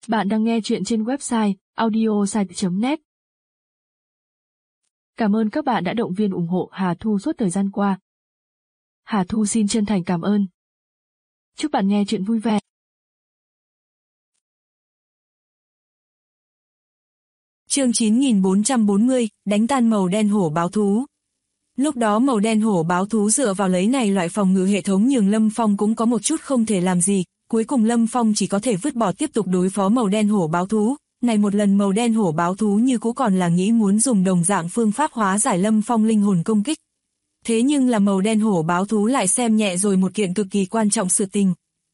Bạn đang nghe chuyện trên website audiosite.net. Cảm ơn các bạn đã động viên ủng hộ Hà Thu suốt thời gian qua. Hà Thu xin chân thành cảm ơn. Chúc bạn nghe chuyện vui vẻ. Chương 9440, đánh tan màu đen hổ báo thú. Lúc đó màu đen hổ báo thú dựa vào lấy này loại phòng ngự hệ thống nhường Lâm Phong cũng có một chút không thể làm gì, cuối cùng Lâm Phong chỉ có thể vứt bỏ tiếp tục đối phó màu đen hổ báo thú. Này một lần màu đen hổ báo thú như cũ còn là nghĩ muốn dùng đồng dạng phương pháp hóa giải Lâm Phong linh hồn công kích. Thế nhưng là màu đen hổ báo thú lại xem nhẹ rồi một kiện cực kỳ quan trọng sự tình.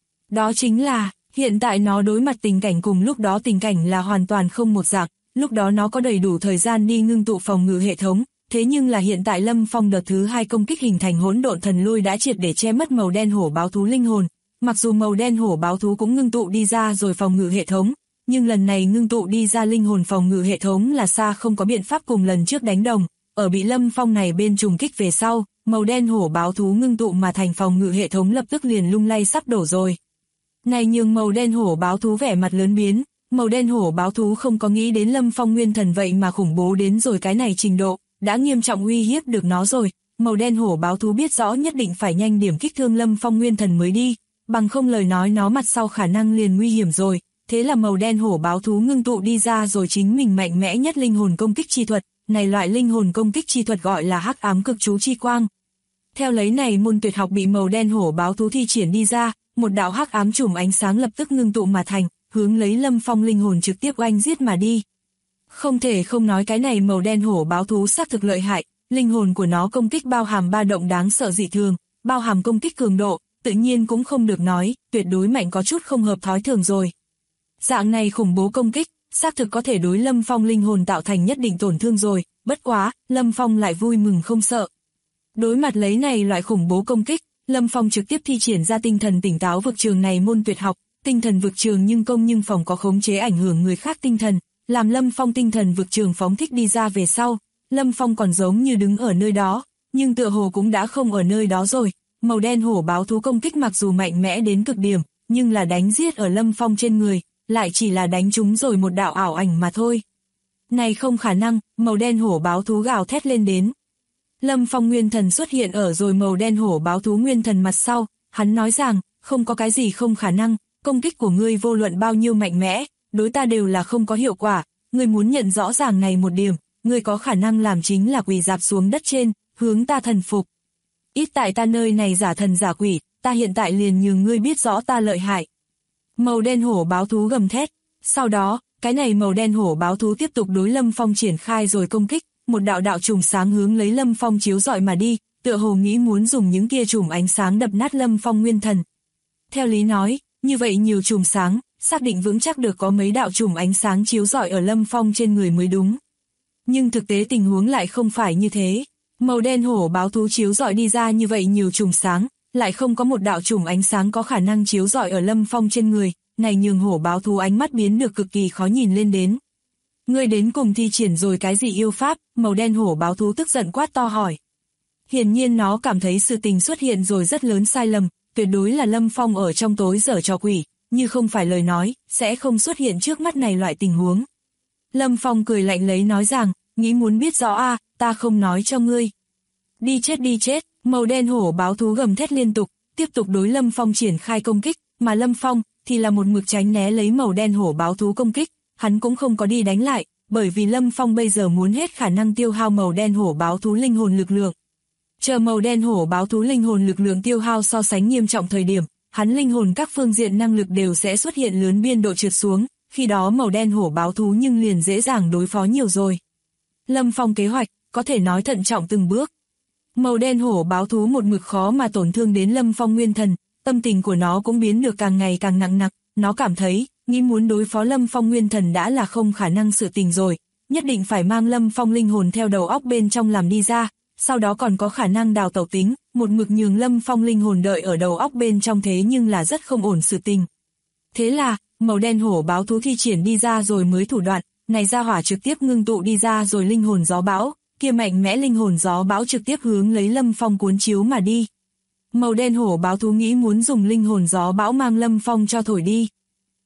Đó chính là, hiện tại nó đối mặt tình cảnh cùng lúc đó tình cảnh là hoàn toàn không một dạng, lúc đó nó có đầy đủ thời gian đi ngưng tụ phòng ngự hệ thống, thế nhưng là hiện tại Lâm Phong đợt thứ 2 công kích hình thành hỗn độn thần lôi đã triệt để che mất màu đen hổ báo thú linh hồn, mặc dù màu đen hổ báo thú cũng ngưng tụ đi ra rồi phòng ngự hệ thống, nhưng lần này ngưng tụ đi ra linh hồn phòng ngự hệ thống là xa không có biện pháp cùng lần trước đánh đồng, ở bị Lâm Phong này bên trùng kích về sau, màu đen hổ báo thú ngưng tụ mà thành phòng ngự hệ thống lập tức liền lung lay sắp đổ rồi. Này nhường màu đen hổ báo thú vẻ mặt lớn biến, màu đen hổ báo thú không có nghĩ đến Lâm Phong nguyên thần vậy mà khủng bố đến rồi cái này trình độ, đã nghiêm trọng uy hiếp được nó rồi, màu đen hổ báo thú biết rõ nhất định phải nhanh điểm kích thương Lâm Phong nguyên thần mới đi, bằng không lời nói nó mặt sau khả năng liền nguy hiểm rồi, thế là màu đen hổ báo thú ngưng tụ đi ra rồi chính mình mạnh mẽ nhất linh hồn công kích chi thuật, này loại linh hồn công kích chi thuật gọi là hắc ám cực chú chi quang. Theo lấy này môn tuyệt học bị màu đen hổ báo thú thi triển đi ra, một đạo hắc ám chùm ánh sáng lập tức ngưng tụ mà thành, hướng lấy Lâm Phong linh hồn trực tiếp oanh giết mà đi. Không thể không nói cái này màu đen hổ báo thú xác thực lợi hại, linh hồn của nó công kích bao hàm ba động đáng sợ dị thường, bao hàm công kích cường độ, tự nhiên cũng không được nói, tuyệt đối mạnh có chút không hợp thói thường rồi. Dạng này khủng bố công kích, xác thực có thể đối Lâm Phong linh hồn tạo thành nhất định tổn thương rồi, bất quá, Lâm Phong lại vui mừng không sợ. Đối mặt lấy này loại khủng bố công kích, Lâm Phong trực tiếp thi triển ra tinh thần tỉnh táo vực trường này môn tuyệt học, tinh thần vực trường nhưng công nhưng phòng có khống chế ảnh hưởng người khác tinh thần, làm Lâm Phong tinh thần vực trường phóng thích đi ra về sau, Lâm Phong còn giống như đứng ở nơi đó, nhưng tựa hồ cũng đã không ở nơi đó rồi, màu đen hổ báo thú công kích mặc dù mạnh mẽ đến cực điểm, nhưng là đánh giết ở Lâm Phong trên người, lại chỉ là đánh trúng rồi một đạo ảo ảnh mà thôi. Này không khả năng, màu đen hổ báo thú gào thét lên đến. Lâm Phong nguyên thần xuất hiện ở rồi màu đen hổ báo thú nguyên thần mặt sau, hắn nói rằng, không có cái gì không khả năng, công kích của ngươi vô luận bao nhiêu mạnh mẽ, đối ta đều là không có hiệu quả, ngươi muốn nhận rõ ràng này một điểm, ngươi có khả năng làm chính là quỳ dạp xuống đất trên, hướng ta thần phục. Ít tại ta nơi này giả thần giả quỷ, ta hiện tại liền nhường ngươi biết rõ ta lợi hại. Màu đen hổ báo thú gầm thét, sau đó, cái này màu đen hổ báo thú tiếp tục đối Lâm Phong triển khai rồi công kích, một đạo đạo chùm sáng hướng lấy Lâm Phong chiếu rọi mà đi, tựa hồ nghĩ muốn dùng những kia chùm ánh sáng đập nát Lâm Phong nguyên thần. Theo lý nói, như vậy nhiều chùm sáng, xác định vững chắc được có mấy đạo chùm ánh sáng chiếu rọi ở Lâm Phong trên người mới đúng. Nhưng thực tế tình huống lại không phải như thế. Màu đen hổ báo thú chiếu rọi đi ra như vậy nhiều chùm sáng, lại không có một đạo chùm ánh sáng có khả năng chiếu rọi ở Lâm Phong trên người, này nhường hổ báo thú ánh mắt biến được cực kỳ khó nhìn lên đến. Ngươi đến cùng thi triển rồi cái gì yêu pháp? Màu đen hổ báo thú tức giận quát to hỏi. Hiển nhiên nó cảm thấy sự tình xuất hiện rồi rất lớn sai lầm, tuyệt đối là Lâm Phong ở trong tối giở trò quỷ, như không phải lời nói, sẽ không xuất hiện trước mắt này loại tình huống. Lâm Phong cười lạnh lấy nói rằng, nghĩ muốn biết rõ a, ta không nói cho ngươi. Đi chết, màu đen hổ báo thú gầm thét liên tục, tiếp tục đối Lâm Phong triển khai công kích, mà Lâm Phong thì là một mực tránh né lấy màu đen hổ báo thú công kích, hắn cũng không có đi đánh lại, bởi vì Lâm Phong bây giờ muốn hết khả năng tiêu hao màu đen hổ báo thú linh hồn lực lượng. Chờ màu đen hổ báo thú linh hồn lực lượng tiêu hao so sánh nghiêm trọng thời điểm, hắn linh hồn các phương diện năng lực đều sẽ xuất hiện lớn biên độ trượt xuống, khi đó màu đen hổ báo thú nhưng liền dễ dàng đối phó nhiều rồi. Lâm Phong kế hoạch, có thể nói thận trọng từng bước. Màu đen hổ báo thú một mực khó mà tổn thương đến Lâm Phong nguyên thần, tâm tình của nó cũng biến được càng ngày càng nặng nặc, nó cảm thấy, nghĩ muốn đối phó Lâm Phong nguyên thần đã là không khả năng sự tình rồi, nhất định phải mang Lâm Phong linh hồn theo đầu óc bên trong làm đi ra, sau đó còn có khả năng đào tẩu tính, một mực nhường Lâm Phong linh hồn đợi ở đầu óc bên trong thế nhưng là rất không ổn sự tình. Thế là, màu đen hổ báo thú thi triển đi ra rồi mới thủ đoạn, này ra hỏa trực tiếp ngưng tụ đi ra rồi linh hồn gió bão, kia mạnh mẽ linh hồn gió bão trực tiếp hướng lấy Lâm Phong cuốn chiếu mà đi. Màu đen hổ báo thú nghĩ muốn dùng linh hồn gió bão mang Lâm Phong cho thổi đi.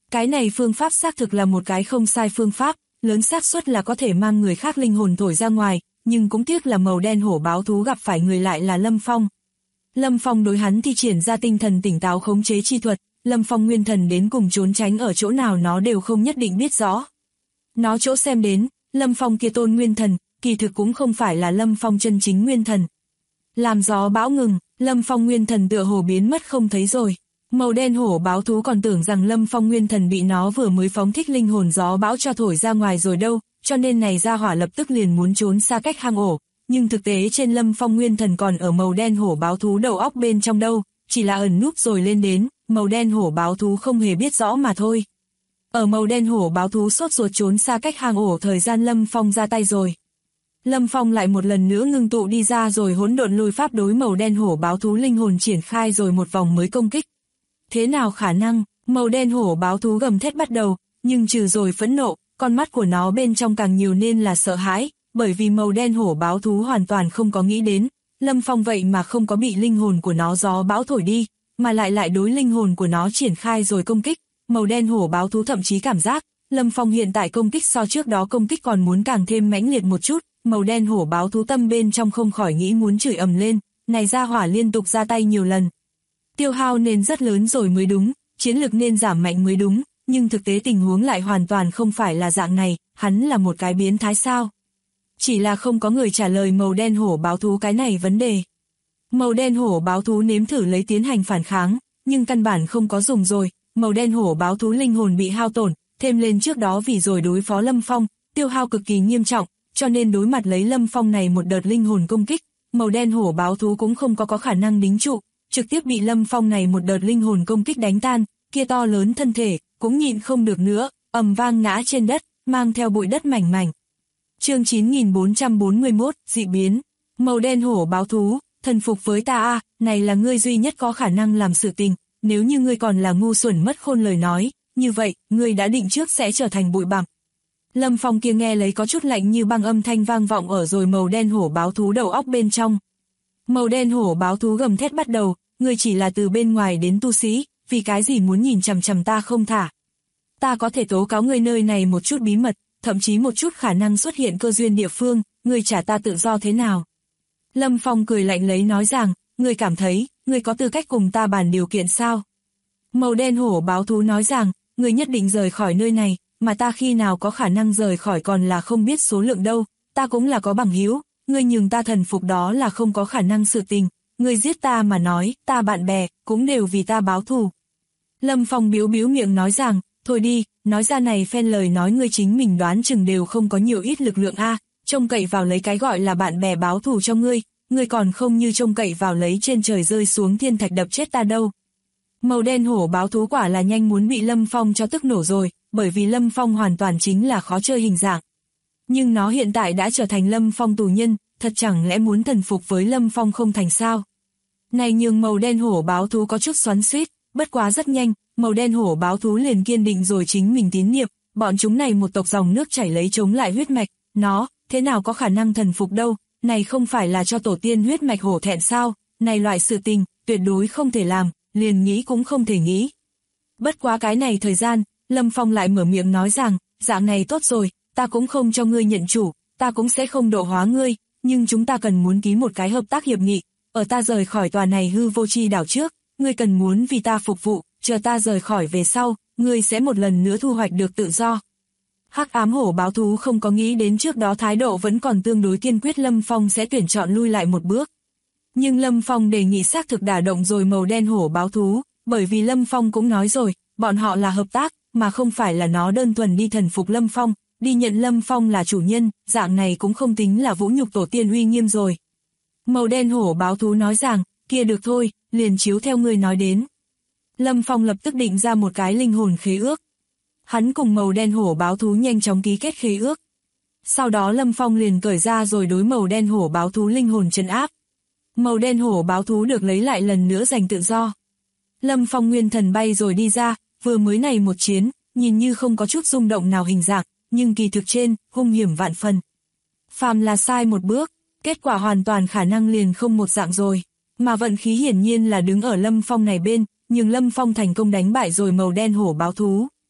Cái này phương pháp xác thực là một cái không sai phương pháp, lớn xác suất là có thể mang người khác linh hồn thổi ra ngoài, nhưng cũng tiếc là màu đen hổ báo thú gặp phải người lại là Lâm Phong. Lâm Phong đối hắn thi triển ra tinh thần tỉnh táo khống chế chi thuật, Lâm Phong nguyên thần đến cùng trốn tránh ở chỗ nào nó đều không nhất định biết rõ. Nó chỗ xem đến, Lâm Phong kia tôn nguyên thần, kỳ thực cũng không phải là Lâm Phong chân chính nguyên thần. Làm gió bão ngừng, Lâm Phong nguyên thần tựa hồ biến mất không thấy rồi. Màu đen hổ báo thú còn tưởng rằng Lâm Phong nguyên thần bị nó vừa mới phóng thích linh hồn gió bão cho thổi ra ngoài rồi đâu, cho nên này ra hỏa lập tức liền muốn trốn xa cách hang ổ. Nhưng thực tế trên Lâm Phong nguyên thần còn ở màu đen hổ báo thú đầu óc bên trong đâu, chỉ là ẩn núp rồi lên đến, màu đen hổ báo thú không hề biết rõ mà thôi. Ở màu đen hổ báo thú sốt ruột trốn xa cách hang ổ thời gian Lâm Phong ra tay rồi. Lâm Phong lại một lần nữa ngưng tụ đi ra rồi hỗn độn lôi pháp đối màu đen hổ báo thú linh hồn triển khai rồi một vòng mới công kích. Thế nào khả năng, màu đen hổ báo thú gầm thét bắt đầu, nhưng trừ rồi phẫn nộ, con mắt của nó bên trong càng nhiều nên là sợ hãi, bởi vì màu đen hổ báo thú hoàn toàn không có nghĩ đến, Lâm Phong vậy mà không có bị linh hồn của nó gió bão thổi đi, mà lại đối linh hồn của nó triển khai rồi công kích. Màu đen hổ báo thú thậm chí cảm giác, Lâm Phong hiện tại công kích so trước đó công kích còn muốn càng thêm mãnh liệt một chút, màu đen hổ báo thú tâm bên trong không khỏi nghĩ muốn chửi ầm lên, này ra hỏa liên tục ra tay nhiều lần. Tiêu hao nên rất lớn rồi mới đúng, chiến lực nên giảm mạnh mới đúng, nhưng thực tế tình huống lại hoàn toàn không phải là dạng này, hắn là một cái biến thái sao. Chỉ là không có người trả lời màu đen hổ báo thú cái này vấn đề. Màu đen hổ báo thú nếm thử lấy tiến hành phản kháng, nhưng căn bản không có dùng rồi, màu đen hổ báo thú linh hồn bị hao tổn, thêm lên trước đó vì rồi đối phó Lâm Phong, tiêu hao cực kỳ nghiêm trọng, cho nên đối mặt lấy Lâm Phong này một đợt linh hồn công kích, màu đen hổ báo thú cũng không có khả năng đính trụ, trực tiếp bị Lâm Phong này một đợt linh hồn công kích đánh tan, kia to lớn thân thể, cũng nhịn không được nữa, ầm vang ngã trên đất, mang theo bụi đất mảnh mảnh. Chương 9441, dị biến. Màu đen hổ báo thú, thần phục với ta a, này là ngươi duy nhất có khả năng làm sự tình, nếu như ngươi còn là ngu xuẩn mất khôn lời nói, như vậy, ngươi đã định trước sẽ trở thành bụi bặm. Lâm Phong kia nghe lấy có chút lạnh như băng âm thanh vang vọng ở rồi màu đen hổ báo thú đầu óc bên trong. Màu đen hổ báo thú gầm thét bắt đầu, ngươi chỉ là từ bên ngoài đến tu sĩ, vì cái gì muốn nhìn chằm chằm ta không thả. Ta có thể tố cáo ngươi nơi này một chút bí mật, thậm chí một chút khả năng xuất hiện cơ duyên địa phương, ngươi trả ta tự do thế nào. Lâm Phong cười lạnh lấy nói rằng, ngươi cảm thấy, ngươi có tư cách cùng ta bàn điều kiện sao? Màu đen hổ báo thú nói rằng, ngươi nhất định rời khỏi nơi này, mà ta khi nào có khả năng rời khỏi còn là không biết số lượng đâu, ta cũng là có bằng hữu, ngươi nhường ta thần phục đó là không có khả năng sự tình, ngươi giết ta mà nói, ta bạn bè, cũng đều vì ta báo thù. Lâm Phong biếu miệng nói rằng, thôi đi, nói ra này phen lời nói ngươi chính mình đoán chừng đều không có nhiều ít lực lượng a, trông cậy vào lấy cái gọi là bạn bè báo thù cho ngươi còn không như trông cậy vào lấy trên trời rơi xuống thiên thạch đập chết ta đâu. Màu đen hổ báo thú quả là nhanh muốn bị Lâm Phong cho tức nổ rồi, bởi vì Lâm Phong hoàn toàn chính là khó chơi hình dạng. Nhưng nó hiện tại đã trở thành Lâm Phong tù nhân, thật chẳng lẽ muốn thần phục với Lâm Phong không thành sao? Này nhường màu đen hổ báo thú có chút xoắn xuýt, bất quá rất nhanh, màu đen hổ báo thú liền kiên định rồi chính mình tín niệm, bọn chúng này một tộc dòng nước chảy lấy chống lại huyết mạch, nó, thế nào có khả năng thần phục đâu, này không phải là cho tổ tiên huyết mạch hổ thẹn sao, này loại sự tình, tuyệt đối không thể làm, liền nghĩ cũng không thể nghĩ. Bất quá cái này thời gian, Lâm Phong lại mở miệng nói rằng, dạng này tốt rồi, ta cũng không cho ngươi nhận chủ, ta cũng sẽ không độ hóa ngươi, nhưng chúng ta cần muốn ký một cái hợp tác hiệp nghị, ở ta rời khỏi tòa này hư vô chi đảo trước, ngươi cần muốn vì ta phục vụ, chờ ta rời khỏi về sau, ngươi sẽ một lần nữa thu hoạch được tự do. Hắc ám hổ báo thú không có nghĩ đến trước đó thái độ vẫn còn tương đối kiên quyết Lâm Phong sẽ tuyển chọn lui lại một bước. Nhưng Lâm Phong đề nghị xác thực đả động rồi màu đen hổ báo thú, bởi vì Lâm Phong cũng nói rồi, bọn họ là hợp tác, mà không phải là nó đơn thuần đi thần phục Lâm Phong, đi nhận Lâm Phong là chủ nhân, dạng này cũng không tính là vũ nhục tổ tiên uy nghiêm rồi. Màu đen hổ báo thú nói rằng, kia được thôi, liền chiếu theo ngươi nói đến. Lâm Phong lập tức định ra một cái linh hồn khế ước. Hắn cùng màu đen hổ báo thú nhanh chóng ký kết khế ước. Sau đó Lâm Phong liền cởi ra rồi đối màu đen hổ báo thú linh hồn trấn áp. Màu đen hổ báo thú được lấy lại lần nữa giành tự do. Lâm Phong nguyên thần bay rồi đi ra, vừa mới này một chiến, nhìn như không có chút rung động nào hình dạng, nhưng kỳ thực trên, hung hiểm vạn phần. Phàm là sai một bước, kết quả hoàn toàn khả năng liền không một dạng rồi, mà vận khí hiển nhiên là đứng ở Lâm Phong này bên, nhưng Lâm Phong thành công đánh bại rồi màu đen hổ báo thú.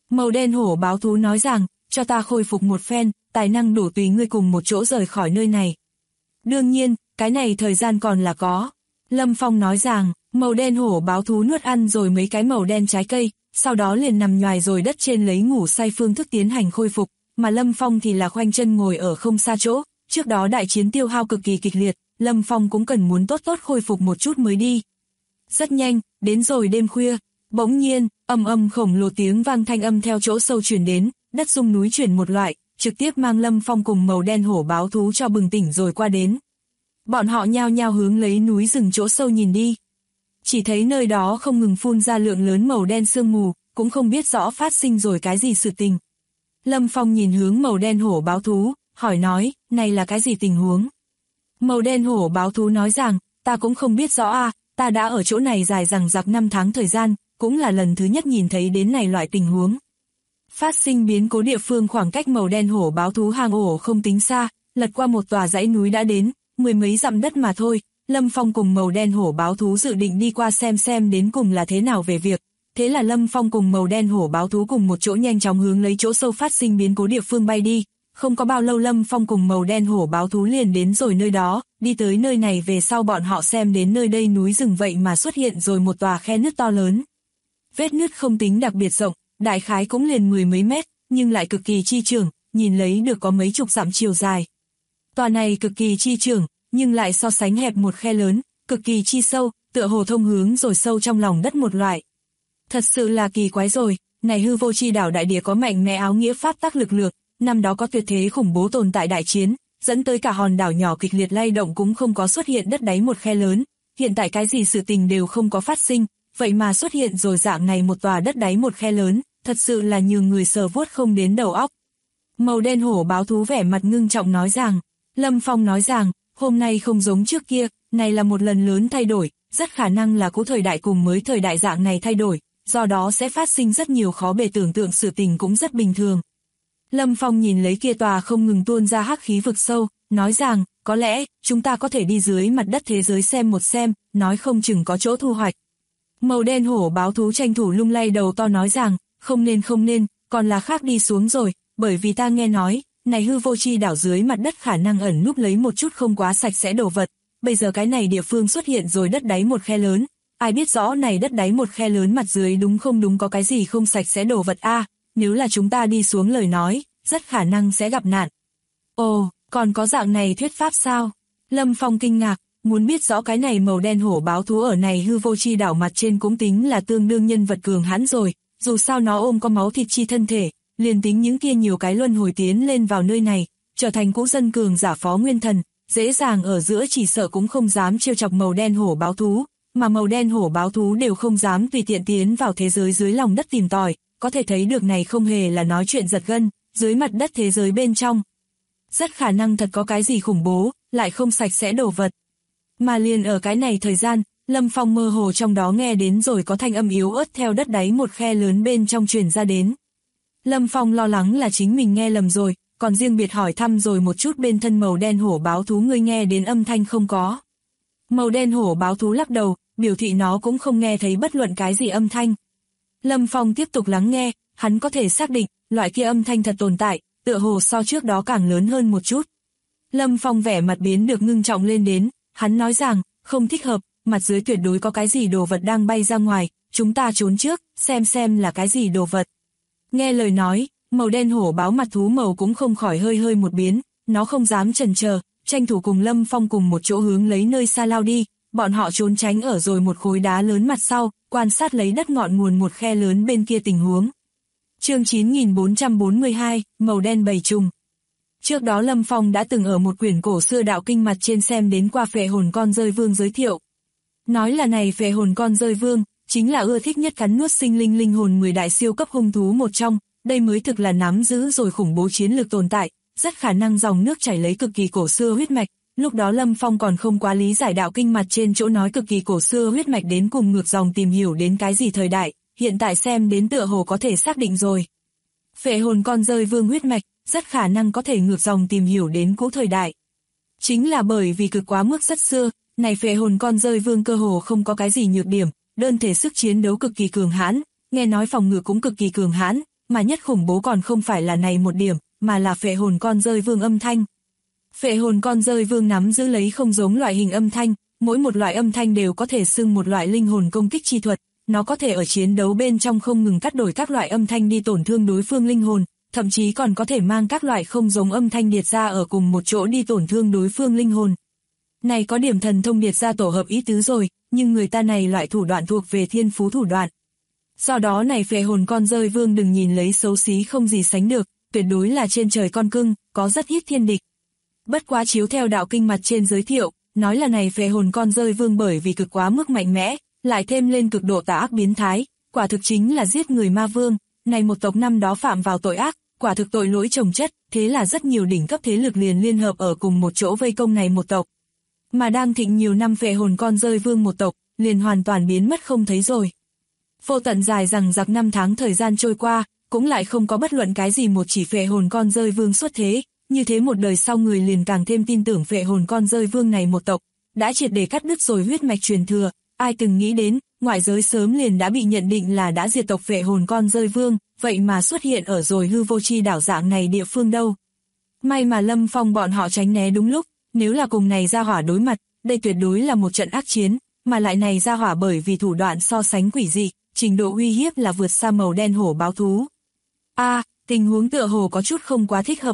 Màu đen hổ báo thú nói rằng, cho ta khôi phục một phen, tài năng đủ tùy ngươi cùng một chỗ rời khỏi nơi này. Đương nhiên, cái này thời gian còn là có. Lâm Phong nói rằng, màu đen hổ báo thú nuốt ăn rồi mấy cái màu đen trái cây, sau đó liền nằm nhoài rồi đất trên lấy ngủ say phương thức tiến hành khôi phục, mà Lâm Phong thì là khoanh chân ngồi ở không xa chỗ, trước đó đại chiến tiêu hao cực kỳ kịch liệt, Lâm Phong cũng cần muốn tốt tốt khôi phục một chút mới đi. Rất nhanh, đến rồi đêm khuya, bỗng nhiên, ầm ầm khổng lồ tiếng vang thanh âm theo chỗ sâu truyền đến, đất rung núi chuyển một loại, trực tiếp mang Lâm Phong cùng màu đen hổ báo thú cho bừng tỉnh rồi qua đến. Bọn họ nhao nhao hướng lấy núi rừng chỗ sâu nhìn đi. Chỉ thấy nơi đó không ngừng phun ra lượng lớn màu đen sương mù, cũng không biết rõ phát sinh rồi cái gì sự tình. Lâm Phong nhìn hướng màu đen hổ báo thú, hỏi nói, này là cái gì tình huống? Màu đen hổ báo thú nói rằng, ta cũng không biết rõ à, ta đã ở chỗ này dài dằng dặc 5 tháng thời gian, cũng là lần thứ nhất nhìn thấy đến này loại tình huống. Phát sinh biến cố địa phương khoảng cách màu đen hổ báo thú hang ổ không tính xa, lật qua một tòa dãy núi đã đến, 10 mấy dặm đất mà thôi. Lâm Phong cùng màu đen hổ báo thú dự định đi qua xem đến cùng là thế nào về việc. Thế là Lâm Phong cùng màu đen hổ báo thú cùng một chỗ nhanh chóng hướng lấy chỗ sâu phát sinh biến cố địa phương bay đi. Không có bao lâu Lâm Phong cùng màu đen hổ báo thú liền đến rồi nơi đó, đi tới nơi này về sau bọn họ xem đến nơi đây núi rừng vậy mà xuất hiện rồi một tòa khe nứt to lớn. Vết nứt không tính đặc biệt rộng, đại khái cũng liền 10 mấy mét, nhưng lại cực kỳ chi trưởng, nhìn lấy được có mấy chục dặm chiều dài. Tòa này cực kỳ chi trưởng, nhưng lại so sánh hẹp một khe lớn, cực kỳ chi sâu, tựa hồ thông hướng rồi sâu trong lòng đất một loại. Thật sự là kỳ quái rồi, này hư vô chi đảo đại địa có mạnh mẽ áo nghĩa pháp tắc lực lượng, năm đó có tuyệt thế khủng bố tồn tại đại chiến, dẫn tới cả hòn đảo nhỏ kịch liệt lay động cũng không có xuất hiện đất đáy một khe lớn, hiện tại cái gì sự tình đều không có phát sinh, vậy mà xuất hiện rồi dạng này một tòa đất đáy một khe lớn, thật sự là nhường người sờ vuốt không đến đầu óc. Màu đen hổ báo thú vẻ mặt ngưng trọng nói rằng, Lâm Phong nói rằng, hôm nay không giống trước kia, này là một lần lớn thay đổi, rất khả năng là cũ thời đại cùng mới thời đại dạng này thay đổi, do đó sẽ phát sinh rất nhiều khó bề tưởng tượng sự tình cũng rất bình thường. Lâm Phong nhìn lấy kia tòa không ngừng tuôn ra hắc khí vực sâu, nói rằng, có lẽ, chúng ta có thể đi dưới mặt đất thế giới xem một xem, nói không chừng có chỗ thu hoạch. Màu đen hổ báo thú tranh thủ lung lay đầu to nói rằng, không nên, còn là khác đi xuống rồi, bởi vì ta nghe nói, này hư vô chi đảo dưới mặt đất khả năng ẩn núp lấy một chút không quá sạch sẽ đồ vật, bây giờ cái này địa phương xuất hiện rồi đất đáy một khe lớn, ai biết rõ này đất đáy một khe lớn mặt dưới đúng không đúng có cái gì không sạch sẽ đồ vật a, nếu là chúng ta đi xuống lời nói, rất khả năng sẽ gặp nạn. Ồ, còn có dạng này thuyết pháp sao? Lâm Phong kinh ngạc, muốn biết rõ cái này màu đen hổ báo thú ở này hư vô chi đảo mặt trên cũng tính là tương đương nhân vật cường hãn rồi, dù sao nó ôm có máu thịt chi thân thể, liền tính những kia nhiều cái luân hồi tiến lên vào nơi này, trở thành cũ dân cường giả phó nguyên thần, dễ dàng ở giữa chỉ sợ cũng không dám trêu chọc màu đen hổ báo thú, mà màu đen hổ báo thú đều không dám tùy tiện tiến vào thế giới dưới lòng đất tìm tòi, có thể thấy được này không hề là nói chuyện giật gân, dưới mặt đất thế giới bên trong. Rất khả năng thật có cái gì khủng bố, lại không sạch sẽ đồ vật. Mà liền ở cái này thời gian, Lâm Phong mơ hồ trong đó nghe đến rồi có thanh âm yếu ớt theo đất đáy một khe lớn bên trong truyền ra đến. Lâm Phong lo lắng là chính mình nghe lầm rồi, còn riêng biệt hỏi thăm rồi một chút bên thân màu đen hổ báo thú ngươi nghe đến âm thanh không có. Màu đen hổ báo thú lắc đầu, biểu thị nó cũng không nghe thấy bất luận cái gì âm thanh. Lâm Phong tiếp tục lắng nghe, hắn có thể xác định, loại kia âm thanh thật tồn tại, tựa hồ so trước đó càng lớn hơn một chút. Lâm Phong vẻ mặt biến được ngưng trọng lên đến, hắn nói rằng, không thích hợp, mặt dưới tuyệt đối có cái gì đồ vật đang bay ra ngoài, chúng ta trốn trước, xem là cái gì đồ vật. Nghe lời nói, màu đen hổ báo mặt thú màu cũng không khỏi hơi một biến, nó không dám chần chờ, tranh thủ cùng Lâm Phong cùng một chỗ hướng lấy nơi xa lao đi, bọn họ trốn tránh ở rồi một khối đá lớn mặt sau, quan sát lấy đất ngọn nguồn một khe lớn bên kia tình huống. Chương 9442, màu đen bầy trùng. Trước đó Lâm Phong đã từng ở một quyển cổ xưa đạo kinh mặt trên xem đến qua phệ hồn con rơi vương giới thiệu. Nói là này phệ hồn con rơi vương, chính là ưa thích nhất cắn nuốt sinh linh linh hồn 10 đại siêu cấp hung thú một trong, đây mới thực là nắm giữ rồi khủng bố chiến lược tồn tại, rất khả năng dòng nước chảy lấy cực kỳ cổ xưa huyết mạch. Lúc đó Lâm Phong còn không quá lý giải đạo kinh mặt trên chỗ nói cực kỳ cổ xưa huyết mạch đến cùng ngược dòng tìm hiểu đến cái gì thời đại, hiện tại xem đến tựa hồ có thể xác định rồi. Phệ hồn con rơi vương huyết mạch, rất khả năng có thể ngược dòng tìm hiểu đến cũ thời đại. Chính là bởi vì cực quá mức rất xưa, này phệ hồn con rơi vương cơ hồ không có cái gì nhược điểm, đơn thể sức chiến đấu cực kỳ cường hãn, nghe nói phòng ngự cũng cực kỳ cường hãn, mà nhất khủng bố còn không phải là này một điểm, mà là phệ hồn con rơi vương âm thanh. Phệ hồn con rơi vương nắm giữ lấy không giống loại hình âm thanh, mỗi một loại âm thanh đều có thể xưng một loại linh hồn công kích chi thuật, nó có thể ở chiến đấu bên trong không ngừng cắt đổi các loại âm thanh đi tổn thương đối phương linh hồn, thậm chí còn có thể mang các loại không giống âm thanh điệt ra ở cùng một chỗ đi tổn thương đối phương linh hồn. Này có điểm thần thông điệt ra tổ hợp ý tứ rồi, nhưng người ta này loại thủ đoạn thuộc về thiên phú thủ đoạn. Do đó này phệ hồn con rơi vương đừng nhìn lấy xấu xí không gì sánh được, tuyệt đối là trên trời con cưng, có rất ít thiên địch. Bất quá chiếu theo đạo kinh mặt trên giới thiệu, nói là này phệ hồn con rơi vương bởi vì cực quá mức mạnh mẽ, lại thêm lên cực độ tà ác biến thái, quả thực chính là giết người ma vương, này một tộc năm đó phạm vào tội ác, quả thực tội lỗi chồng chất, thế là rất nhiều đỉnh cấp thế lực liền liên hợp ở cùng một chỗ vây công này một tộc. Mà đang thịnh nhiều năm phệ hồn con rơi vương một tộc, liền hoàn toàn biến mất không thấy rồi. Vô tận dài rằng giặc năm tháng thời gian trôi qua, cũng lại không có bất luận cái gì một chỉ phệ hồn con rơi vương xuất thế, như thế một đời sau người liền càng thêm tin tưởng phệ hồn con rơi vương này một tộc, đã triệt để cắt đứt rồi huyết mạch truyền thừa, ai từng nghĩ đến, ngoại giới sớm liền đã bị nhận định là đã diệt tộc phệ hồn con rơi vương, vậy mà xuất hiện ở rồi hư vô chi đảo dạng này địa phương đâu. May mà Lâm Phong bọn họ tránh né đúng lúc, nếu là cùng này ra hỏa đối mặt, đây tuyệt đối là một trận ác chiến, mà lại này ra hỏa bởi vì thủ đoạn so sánh quỷ dị, trình độ uy hiếp là vượt xa màu đen hổ báo thú. Tình huống tựa hồ có chút không quá thích hợp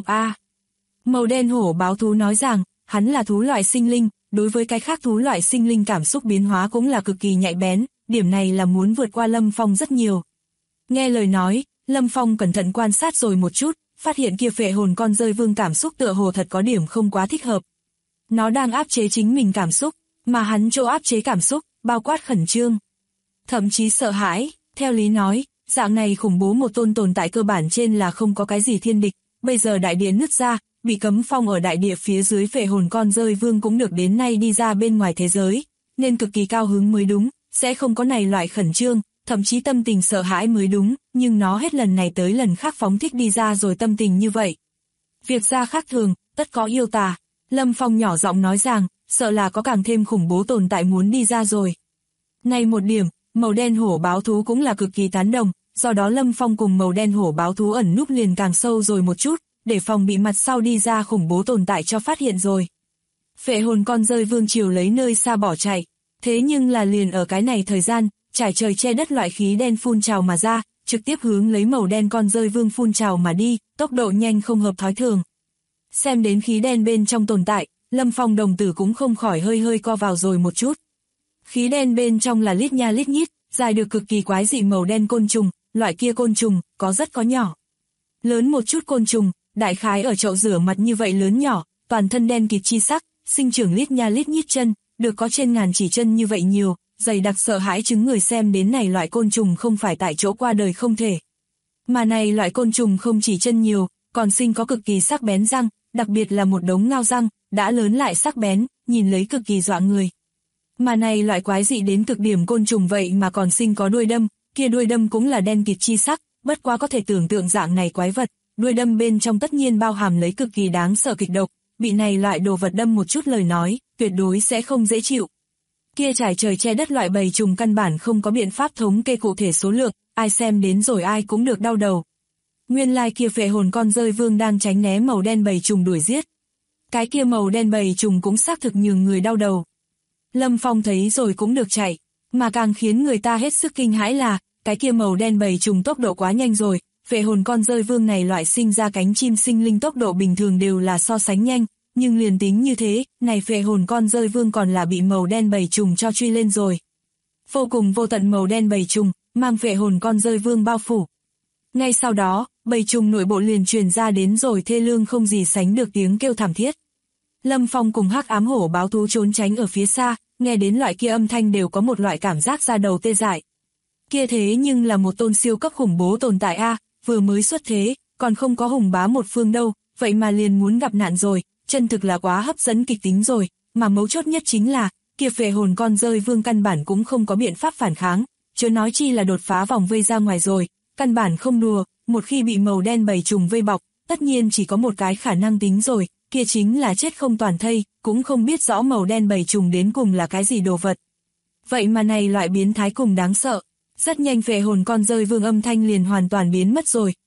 Màu đen hổ báo thú nói rằng, hắn là thú loại sinh linh, đối với cái khác thú loại sinh linh cảm xúc biến hóa cũng là cực kỳ nhạy bén, điểm này là muốn vượt qua Lâm Phong rất nhiều. Nghe lời nói, Lâm Phong cẩn thận quan sát rồi một chút, phát hiện kia phệ hồn con rơi vương cảm xúc tựa hồ thật có điểm không quá thích hợp. Nó đang áp chế chính mình cảm xúc, mà hắn chỗ áp chế cảm xúc, bao quát khẩn trương. Thậm chí sợ hãi, theo lý nói, dạng này khủng bố một tồn tại cơ bản trên là không có cái gì thiên địch, bây giờ đại địa nứt ra, bị cấm phong ở đại địa phía dưới phệ hồn con rơi vương cũng được đến nay đi ra bên ngoài thế giới, nên cực kỳ cao hứng mới đúng, sẽ không có này loại khẩn trương, thậm chí tâm tình sợ hãi mới đúng, nhưng nó hết lần này tới lần khác phóng thích đi ra rồi tâm tình như vậy. Việc ra khác thường, tất có yêu tà. Lâm Phong nhỏ giọng nói rằng, sợ là có càng thêm khủng bố tồn tại muốn đi ra rồi. Này một điểm, màu đen hổ báo thú cũng là cực kỳ tán đồng, do đó Lâm Phong cùng màu đen hổ báo thú ẩn núp liền càng sâu rồi một chút, để phòng bị mặt sau đi ra khủng bố tồn tại cho phát hiện rồi. Phệ hồn con rơi vương triều lấy nơi xa bỏ chạy, thế nhưng là liền ở cái này thời gian, trải trời che đất loại khí đen phun trào mà ra, trực tiếp hướng lấy màu đen con rơi vương phun trào mà đi, tốc độ nhanh không hợp thói thường. Xem đến khí đen bên trong tồn tại, Lâm Phong đồng tử cũng không khỏi hơi co vào rồi một chút. Khí đen bên trong là lít nha lít nhít, dài được cực kỳ quái dị màu đen côn trùng, loại kia côn trùng, có rất có nhỏ. Lớn một chút côn trùng, đại khái ở chậu rửa mặt như vậy lớn nhỏ, toàn thân đen kịt chi sắc, sinh trưởng lít nha lít nhít chân, được có trên ngàn chỉ chân như vậy nhiều, dày đặc sợ hãi chứng người xem đến này loại côn trùng không phải tại chỗ qua đời không thể. Mà này loại côn trùng không chỉ chân nhiều, còn sinh có cực kỳ sắc bén răng, đặc biệt là một đống ngao răng, đã lớn lại sắc bén, nhìn lấy cực kỳ dọa người. Mà này loại quái dị đến cực điểm côn trùng vậy mà còn sinh có đuôi đâm, kia đuôi đâm cũng là đen kịt chi sắc, bất quá có thể tưởng tượng dạng này quái vật, đuôi đâm bên trong tất nhiên bao hàm lấy cực kỳ đáng sợ kịch độc, bị này loại đồ vật đâm một chút lời nói, tuyệt đối sẽ không dễ chịu. Kia trải trời che đất loại bầy trùng căn bản không có biện pháp thống kê cụ thể số lượng, ai xem đến rồi ai cũng được đau đầu. Nguyên lai kia phệ hồn con rơi vương đang tránh né màu đen bầy trùng đuổi giết. Cái kia màu đen bầy trùng cũng xác thực nhường người đau đầu. Lâm Phong thấy rồi cũng được chạy, mà càng khiến người ta hết sức kinh hãi là, cái kia màu đen bầy trùng tốc độ quá nhanh rồi, phệ hồn con rơi vương này loại sinh ra cánh chim sinh linh tốc độ bình thường đều là so sánh nhanh, nhưng liền tính như thế, này phệ hồn con rơi vương còn là bị màu đen bầy trùng cho truy lên rồi. Vô cùng vô tận màu đen bầy trùng, mang phệ hồn con rơi vương bao phủ. Ngay sau đó, bầy trùng nội bộ liền truyền ra đến rồi thê lương không gì sánh được tiếng kêu thảm thiết. Lâm Phong cùng hắc ám hổ báo thú trốn tránh ở phía xa, nghe đến loại kia âm thanh đều có một loại cảm giác da đầu tê dại. Kia thế nhưng là một tôn siêu cấp khủng bố tồn tại vừa mới xuất thế, còn không có hùng bá một phương đâu, vậy mà liền muốn gặp nạn rồi, chân thực là quá hấp dẫn kịch tính rồi, mà mấu chốt nhất chính là, kia phệ hồn con rơi vương căn bản cũng không có biện pháp phản kháng, chớ nói chi là đột phá vòng vây ra ngoài rồi, căn bản không đùa, một khi bị màu đen bầy trùng vây bọc, tất nhiên chỉ có một cái khả năng tính rồi, kia chính là chết không toàn thây, cũng không biết rõ màu đen bầy trùng đến cùng là cái gì đồ vật. Vậy mà này loại biến thái cùng đáng sợ. Rất nhanh phệ hồn con rơi vương âm thanh liền hoàn toàn biến mất rồi,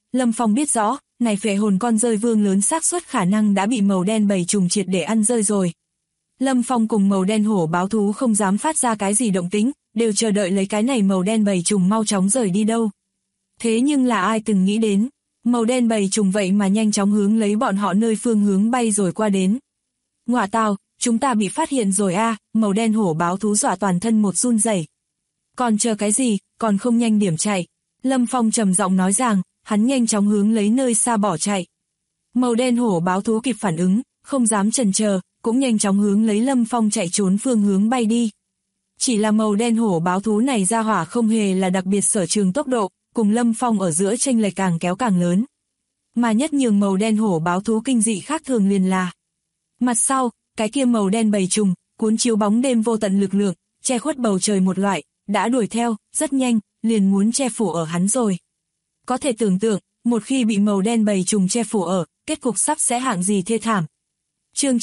Lâm Phong biết rõ, này phệ hồn con rơi vương lớn xác suất khả năng đã bị màu đen bầy trùng triệt để ăn rơi rồi. Lâm Phong cùng màu đen hổ báo thú không dám phát ra cái gì động tĩnh, đều chờ đợi lấy cái này màu đen bầy trùng mau chóng rời đi đâu. Thế nhưng là ai từng nghĩ đến, màu đen bầy trùng vậy mà nhanh chóng hướng lấy bọn họ nơi phương hướng bay rồi qua đến. Ngọa tào, chúng ta bị phát hiện rồi a, màu đen hổ báo thú dọa toàn thân một run rẩy. Còn chờ cái gì, còn không nhanh điểm chạy. Lâm Phong trầm giọng nói rằng, hắn nhanh chóng hướng lấy nơi xa bỏ chạy. Màu đen hổ báo thú kịp phản ứng, không dám chần chờ, cũng nhanh chóng hướng lấy Lâm Phong chạy trốn phương hướng bay đi. Chỉ là màu đen hổ báo thú này ra hỏa không hề là đặc biệt sở trường tốc độ, cùng Lâm Phong ở giữa chênh lệch càng kéo càng lớn. Mà nhất nhường màu đen hổ báo thú kinh dị khác thường liền là mặt sau, cái kia màu đen bầy trùng, cuốn chiếu bóng đêm vô tận lực lượng, che khuất bầu trời một loại, đã đuổi theo, rất nhanh, liền muốn che phủ ở hắn rồi. Có thể tưởng tượng, một khi bị màu đen bầy trùng che phủ ở, kết cục sắp sẽ hạng gì thê thảm. Chương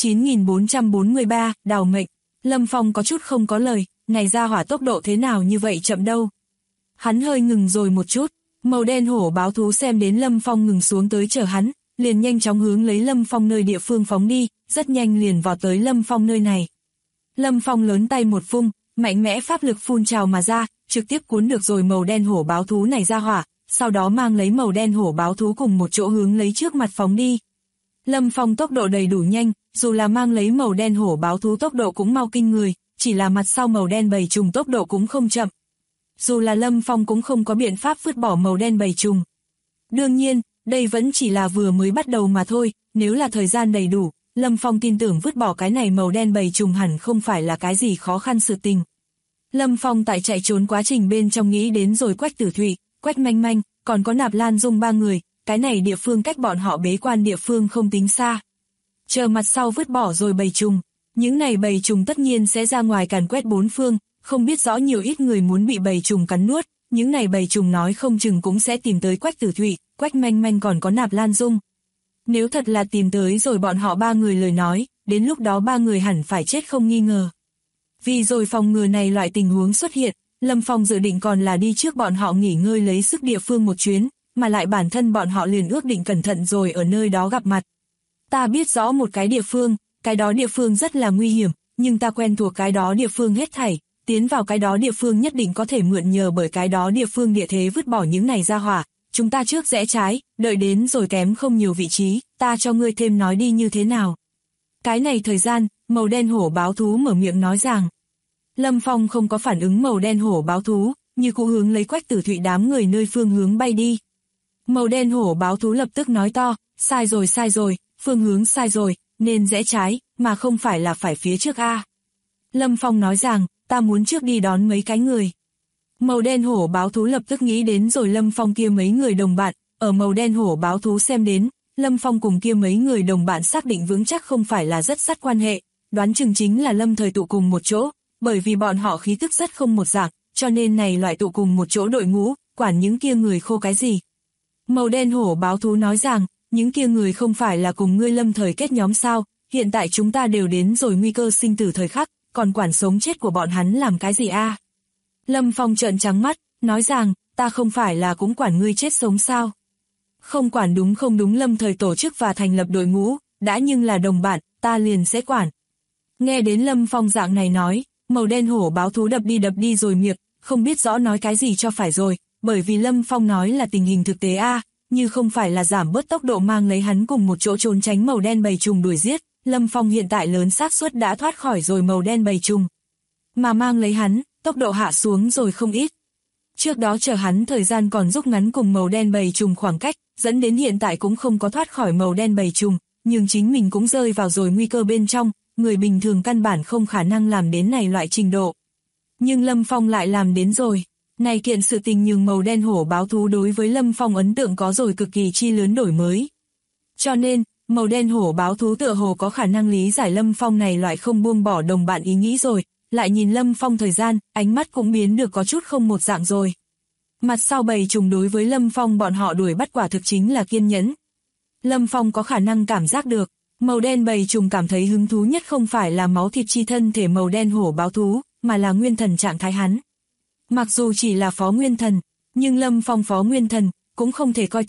9443, đào mệnh. Lâm Phong có chút không có lời, này ra hỏa tốc độ thế nào như vậy chậm đâu. Hắn hơi ngừng rồi một chút, màu đen hổ báo thú xem đến Lâm Phong ngừng xuống tới chờ hắn, liền nhanh chóng hướng lấy Lâm Phong nơi địa phương phóng đi, rất nhanh liền vào tới Lâm Phong nơi này. Lâm Phong lớn tay một vung, mạnh mẽ pháp lực phun trào mà ra, trực tiếp cuốn được rồi màu đen hổ báo thú này ra hỏa, sau đó mang lấy màu đen hổ báo thú cùng một chỗ hướng lấy trước mặt phóng đi. Lâm Phong tốc độ đầy đủ nhanh, dù là mang lấy màu đen hổ báo thú tốc độ cũng mau kinh người, chỉ là mặt sau màu đen bầy trùng tốc độ cũng không chậm. Dù là Lâm Phong cũng không có biện pháp vứt bỏ màu đen bầy trùng. Đương nhiên, đây vẫn chỉ là vừa mới bắt đầu mà thôi, nếu là thời gian đầy đủ, Lâm Phong tin tưởng vứt bỏ cái này màu đen bầy trùng hẳn không phải là cái gì khó khăn sự tình. Lâm Phong tại chạy trốn quá trình bên trong nghĩ đến rồi Quách Tử Thụy, Quách Manh Manh, còn có Nạp Lan Dung ba người, cái này địa phương cách bọn họ bế quan địa phương không tính xa. Chờ mặt sau vứt bỏ rồi bầy trùng, những này bầy trùng tất nhiên sẽ ra ngoài càn quét bốn phương, không biết rõ nhiều ít người muốn bị bầy trùng cắn nuốt, những này bầy trùng nói không chừng cũng sẽ tìm tới Quách Tử Thụy, Quách Manh Manh còn có Nạp Lan Dung. Nếu thật là tìm tới rồi bọn họ ba người lời nói, đến lúc đó ba người hẳn phải chết không nghi ngờ. Vì rồi phòng ngừa này loại tình huống xuất hiện, Lâm Phong dự định còn là đi trước bọn họ nghỉ ngơi lấy sức địa phương một chuyến, mà lại bản thân bọn họ liền ước định cẩn thận rồi ở nơi đó gặp mặt. Ta biết rõ một cái địa phương, cái đó địa phương rất là nguy hiểm, nhưng ta quen thuộc cái đó địa phương hết thảy, tiến vào cái đó địa phương nhất định có thể mượn nhờ bởi cái đó địa phương địa thế vứt bỏ những này ra hỏa. Chúng ta trước rẽ trái, đợi đến rồi kém không nhiều vị trí, ta cho ngươi thêm nói đi như thế nào. Cái này thời gian, màu đen hổ báo thú mở miệng nói rằng. Lâm Phong không có phản ứng màu đen hổ báo thú, như cụ hướng lấy Quách Tử Thụy đám người nơi phương hướng bay đi. Màu đen hổ báo thú lập tức nói to, sai rồi, phương hướng sai rồi, nên rẽ trái, mà không phải là phải phía trước a. Lâm Phong nói rằng, ta muốn trước đi đón mấy cái người. Màu đen hổ báo thú lập tức nghĩ đến rồi Lâm Phong kia mấy người đồng bạn, ở màu đen hổ báo thú xem đến, Lâm Phong cùng kia mấy người đồng bạn xác định vững chắc không phải là rất sát quan hệ, đoán chừng chính là Lâm Thời tụ cùng một chỗ, bởi vì bọn họ khí tức rất không một dạng, cho nên này loại tụ cùng một chỗ đội ngũ, quản những kia người khô cái gì. Màu đen hổ báo thú nói rằng, những kia người không phải là cùng ngươi Lâm Thời kết nhóm sao, hiện tại chúng ta đều đến rồi nguy cơ sinh tử thời khắc, còn quản sống chết của bọn hắn làm cái gì a? Lâm Phong trợn trắng mắt, nói rằng, ta không phải là cũng quản ngươi chết sống sao? Không quản đúng không đúng. Lâm Thời tổ chức và thành lập đội ngũ, đã nhưng là đồng bạn, ta liền sẽ quản. Nghe đến Lâm Phong dạng này nói, màu đen hổ báo thú đập đi rồi miệng, không biết rõ nói cái gì cho phải rồi, bởi vì Lâm Phong nói là tình hình thực tế a, như không phải là giảm bớt tốc độ mang lấy hắn cùng một chỗ trốn tránh màu đen bầy trùng đuổi giết, Lâm Phong hiện tại lớn xác suất đã thoát khỏi rồi màu đen bầy trùng. Mà mang lấy hắn, tốc độ hạ xuống rồi không ít. Trước đó chờ hắn thời gian còn rút ngắn cùng màu đen bầy trùng khoảng cách, dẫn đến hiện tại cũng không có thoát khỏi màu đen bầy trùng, nhưng chính mình cũng rơi vào rồi nguy cơ bên trong, người bình thường căn bản không khả năng làm đến này loại trình độ. Nhưng Lâm Phong lại làm đến rồi. Này kiện sự tình nhường màu đen hổ báo thú đối với Lâm Phong ấn tượng có rồi cực kỳ chi lớn đổi mới. Cho nên, màu đen hổ báo thú tựa hồ có khả năng lý giải Lâm Phong này loại không buông bỏ đồng bạn ý nghĩ rồi, lại nhìn Lâm Phong thời gian, ánh mắt cũng biến được có chút không một dạng rồi. Mặt sau bầy trùng đối với Lâm Phong bọn họ đuổi bắt quả thực chính là kiên nhẫn. Lâm Phong có khả năng cảm giác được, màu đen bầy trùng cảm thấy hứng thú nhất không phải là máu thịt chi thân thể màu đen hổ báo thú, mà là nguyên thần trạng thái hắn. Mặc dù chỉ là phó nguyên thần, nhưng Lâm Phong phó nguyên thần, cũng không thể coi thường,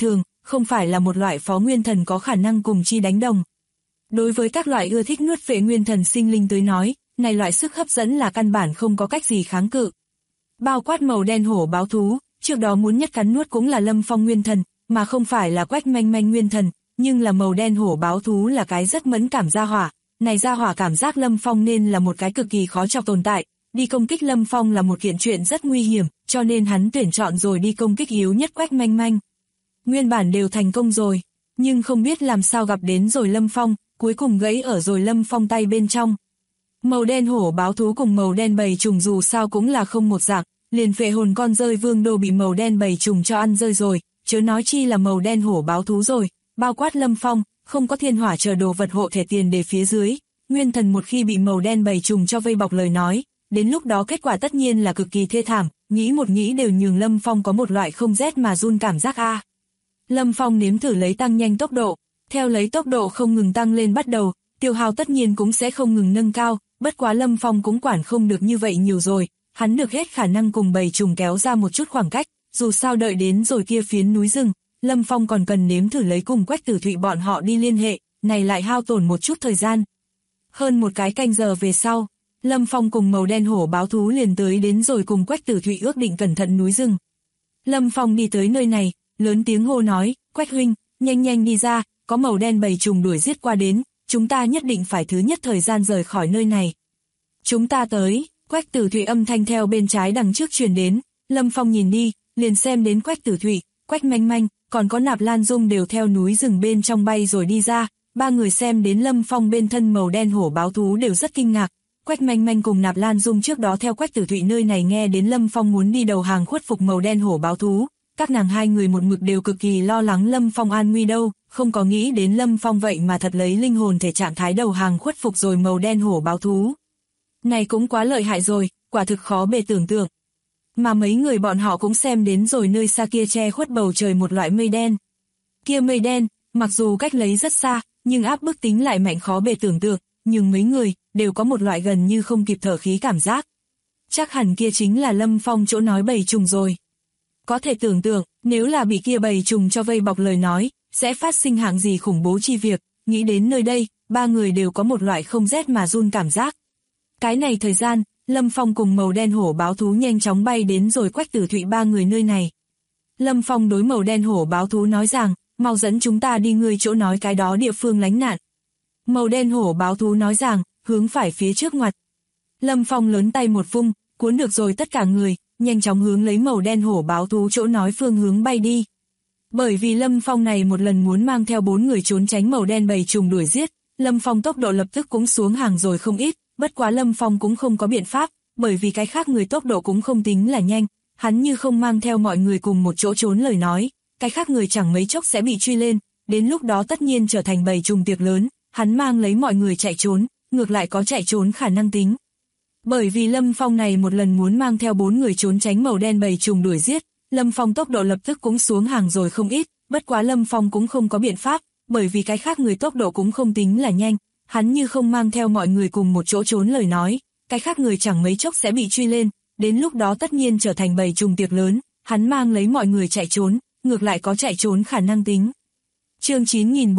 không phải là một loại phó nguyên thần có khả năng cùng chi đánh đồng. Đối với các loại ưa thích nuốt vệ nguyên thần sinh linh tới nói, này loại sức hấp dẫn là căn bản không có cách gì kháng cự. Bao quát màu đen hổ báo thú, trước đó muốn nhất cắn nuốt cũng là Lâm Phong nguyên thần, mà không phải là Quách Manh Manh nguyên thần, nhưng là màu đen hổ báo thú là cái rất mẫn cảm gia hỏa. Này gia hỏa cảm giác Lâm Phong nên là một cái cực kỳ khó chọc tồn tại, đi công kích Lâm Phong là một kiện chuyện rất nguy hiểm, cho nên hắn tuyển chọn rồi đi công kích yếu nhất Quách Manh Manh. Nguyên bản đều thành công rồi, nhưng không biết làm sao gặp đến rồi Lâm Phong, cuối cùng gãy ở rồi Lâm Phong tay bên trong. Màu đen hổ báo thú cùng màu đen bầy trùng dù sao cũng là không một dạng, liền phệ hồn con rơi vương đô bị màu đen bầy trùng cho ăn rơi rồi, chớ nói chi là màu đen hổ báo thú rồi, bao quát Lâm Phong, không có thiên hỏa chờ đồ vật hộ thể tiền để phía dưới, nguyên thần một khi bị màu đen bầy trùng cho vây bọc lời nói, đến lúc đó kết quả tất nhiên là cực kỳ thê thảm, nghĩ một nghĩ đều nhường Lâm Phong có một loại không rét mà run cảm giác a. Lâm Phong nếm thử lấy tăng nhanh tốc độ, theo lấy tốc độ không ngừng tăng lên bắt đầu, tiêu hao tất nhiên cũng sẽ không ngừng nâng cao, bất quá Lâm Phong cũng quản không được như vậy nhiều rồi, hắn được hết khả năng cùng bầy trùng kéo ra một chút khoảng cách, dù sao đợi đến rồi kia phiến núi rừng, Lâm Phong còn cần nếm thử lấy cùng Quách Tử Thụy bọn họ đi liên hệ, này lại hao tổn một chút thời gian. Hơn một cái canh giờ về sau, Lâm Phong cùng màu đen hổ báo thú liền tới đến rồi cùng Quách Tử Thụy ước định cẩn thận núi rừng. Lâm Phong đi tới nơi này, lớn tiếng hô nói, Quách huynh, nhanh nhanh đi ra, có màu đen bầy trùng đuổi giết qua đến, chúng ta nhất định phải thứ nhất thời gian rời khỏi nơi này. Chúng ta tới, Quách Tử Thụy âm thanh theo bên trái đằng trước truyền đến, Lâm Phong nhìn đi, liền xem đến Quách Tử Thụy, Quách Manh Manh, còn có Nạp Lan Dung đều theo núi rừng bên trong bay rồi đi ra, ba người xem đến Lâm Phong bên thân màu đen hổ báo thú đều rất kinh ngạc. Quách Manh Manh cùng Nạp Lan Dung trước đó theo Quách Tử Thụy nơi này nghe đến Lâm Phong muốn đi đầu hàng khuất phục màu đen hổ báo thú, các nàng hai người một mực đều cực kỳ lo lắng Lâm Phong an nguy đâu, không có nghĩ đến Lâm Phong vậy mà thật lấy linh hồn thể trạng thái đầu hàng khuất phục rồi màu đen hổ báo thú. Này cũng quá lợi hại rồi, quả thực khó bề tưởng tượng. Mà mấy người bọn họ cũng xem đến rồi nơi xa kia che khuất bầu trời một loại mây đen. Kia mây đen, mặc dù cách lấy rất xa, nhưng áp bức tính lại mạnh khó bề tưởng tượng, nhưng mấy người đều có một loại gần như không kịp thở khí cảm giác. Chắc hẳn kia chính là Lâm Phong chỗ nói bầy trùng rồi. Có thể tưởng tượng, nếu là bị kia bầy trùng cho vây bọc lời nói, sẽ phát sinh hạng gì khủng bố chi việc, nghĩ đến nơi đây, ba người đều có một loại không rét mà run cảm giác. Cái này thời gian, Lâm Phong cùng màu đen hổ báo thú nhanh chóng bay đến rồi Quách Tử Thụy ba người nơi này. Lâm Phong đối màu đen hổ báo thú nói rằng, mau dẫn chúng ta đi ngươi chỗ nói cái đó địa phương lánh nạn. Màu đen hổ báo thú nói rằng, hướng phải phía trước ngoặt. Lâm Phong lớn tay một vung, cuốn được rồi tất cả người, nhanh chóng hướng lấy màu đen hổ báo thú chỗ nói phương hướng bay đi. Bởi vì Lâm Phong này một lần muốn mang theo 4 người trốn tránh màu đen bầy trùng đuổi giết, Lâm Phong tốc độ lập tức cũng xuống hàng rồi không ít, bất quá Lâm Phong cũng không có biện pháp, bởi vì cái khác người tốc độ cũng không tính là nhanh, hắn như không mang theo mọi người cùng một chỗ trốn lời nói, cái khác người chẳng mấy chốc sẽ bị truy lên, đến lúc đó tất nhiên trở thành bầy trùng tiệc lớn, hắn mang lấy mọi người chạy trốn, ngược lại có chạy trốn khả năng tính. Bởi vì Lâm Phong này một lần muốn mang theo 4 người trốn tránh màu đen bầy trùng đuổi giết, Lâm Phong tốc độ lập tức cũng xuống hàng rồi không ít, bất quá Lâm Phong cũng không có biện pháp, bởi vì cái khác người tốc độ cũng không tính là nhanh, hắn như không mang theo mọi người cùng một chỗ trốn lời nói, cái khác người chẳng mấy chốc sẽ bị truy lên, đến lúc đó tất nhiên trở thành bầy trùng tiệc lớn, hắn mang lấy mọi người chạy trốn, ngược lại có chạy trốn khả năng tính. Chương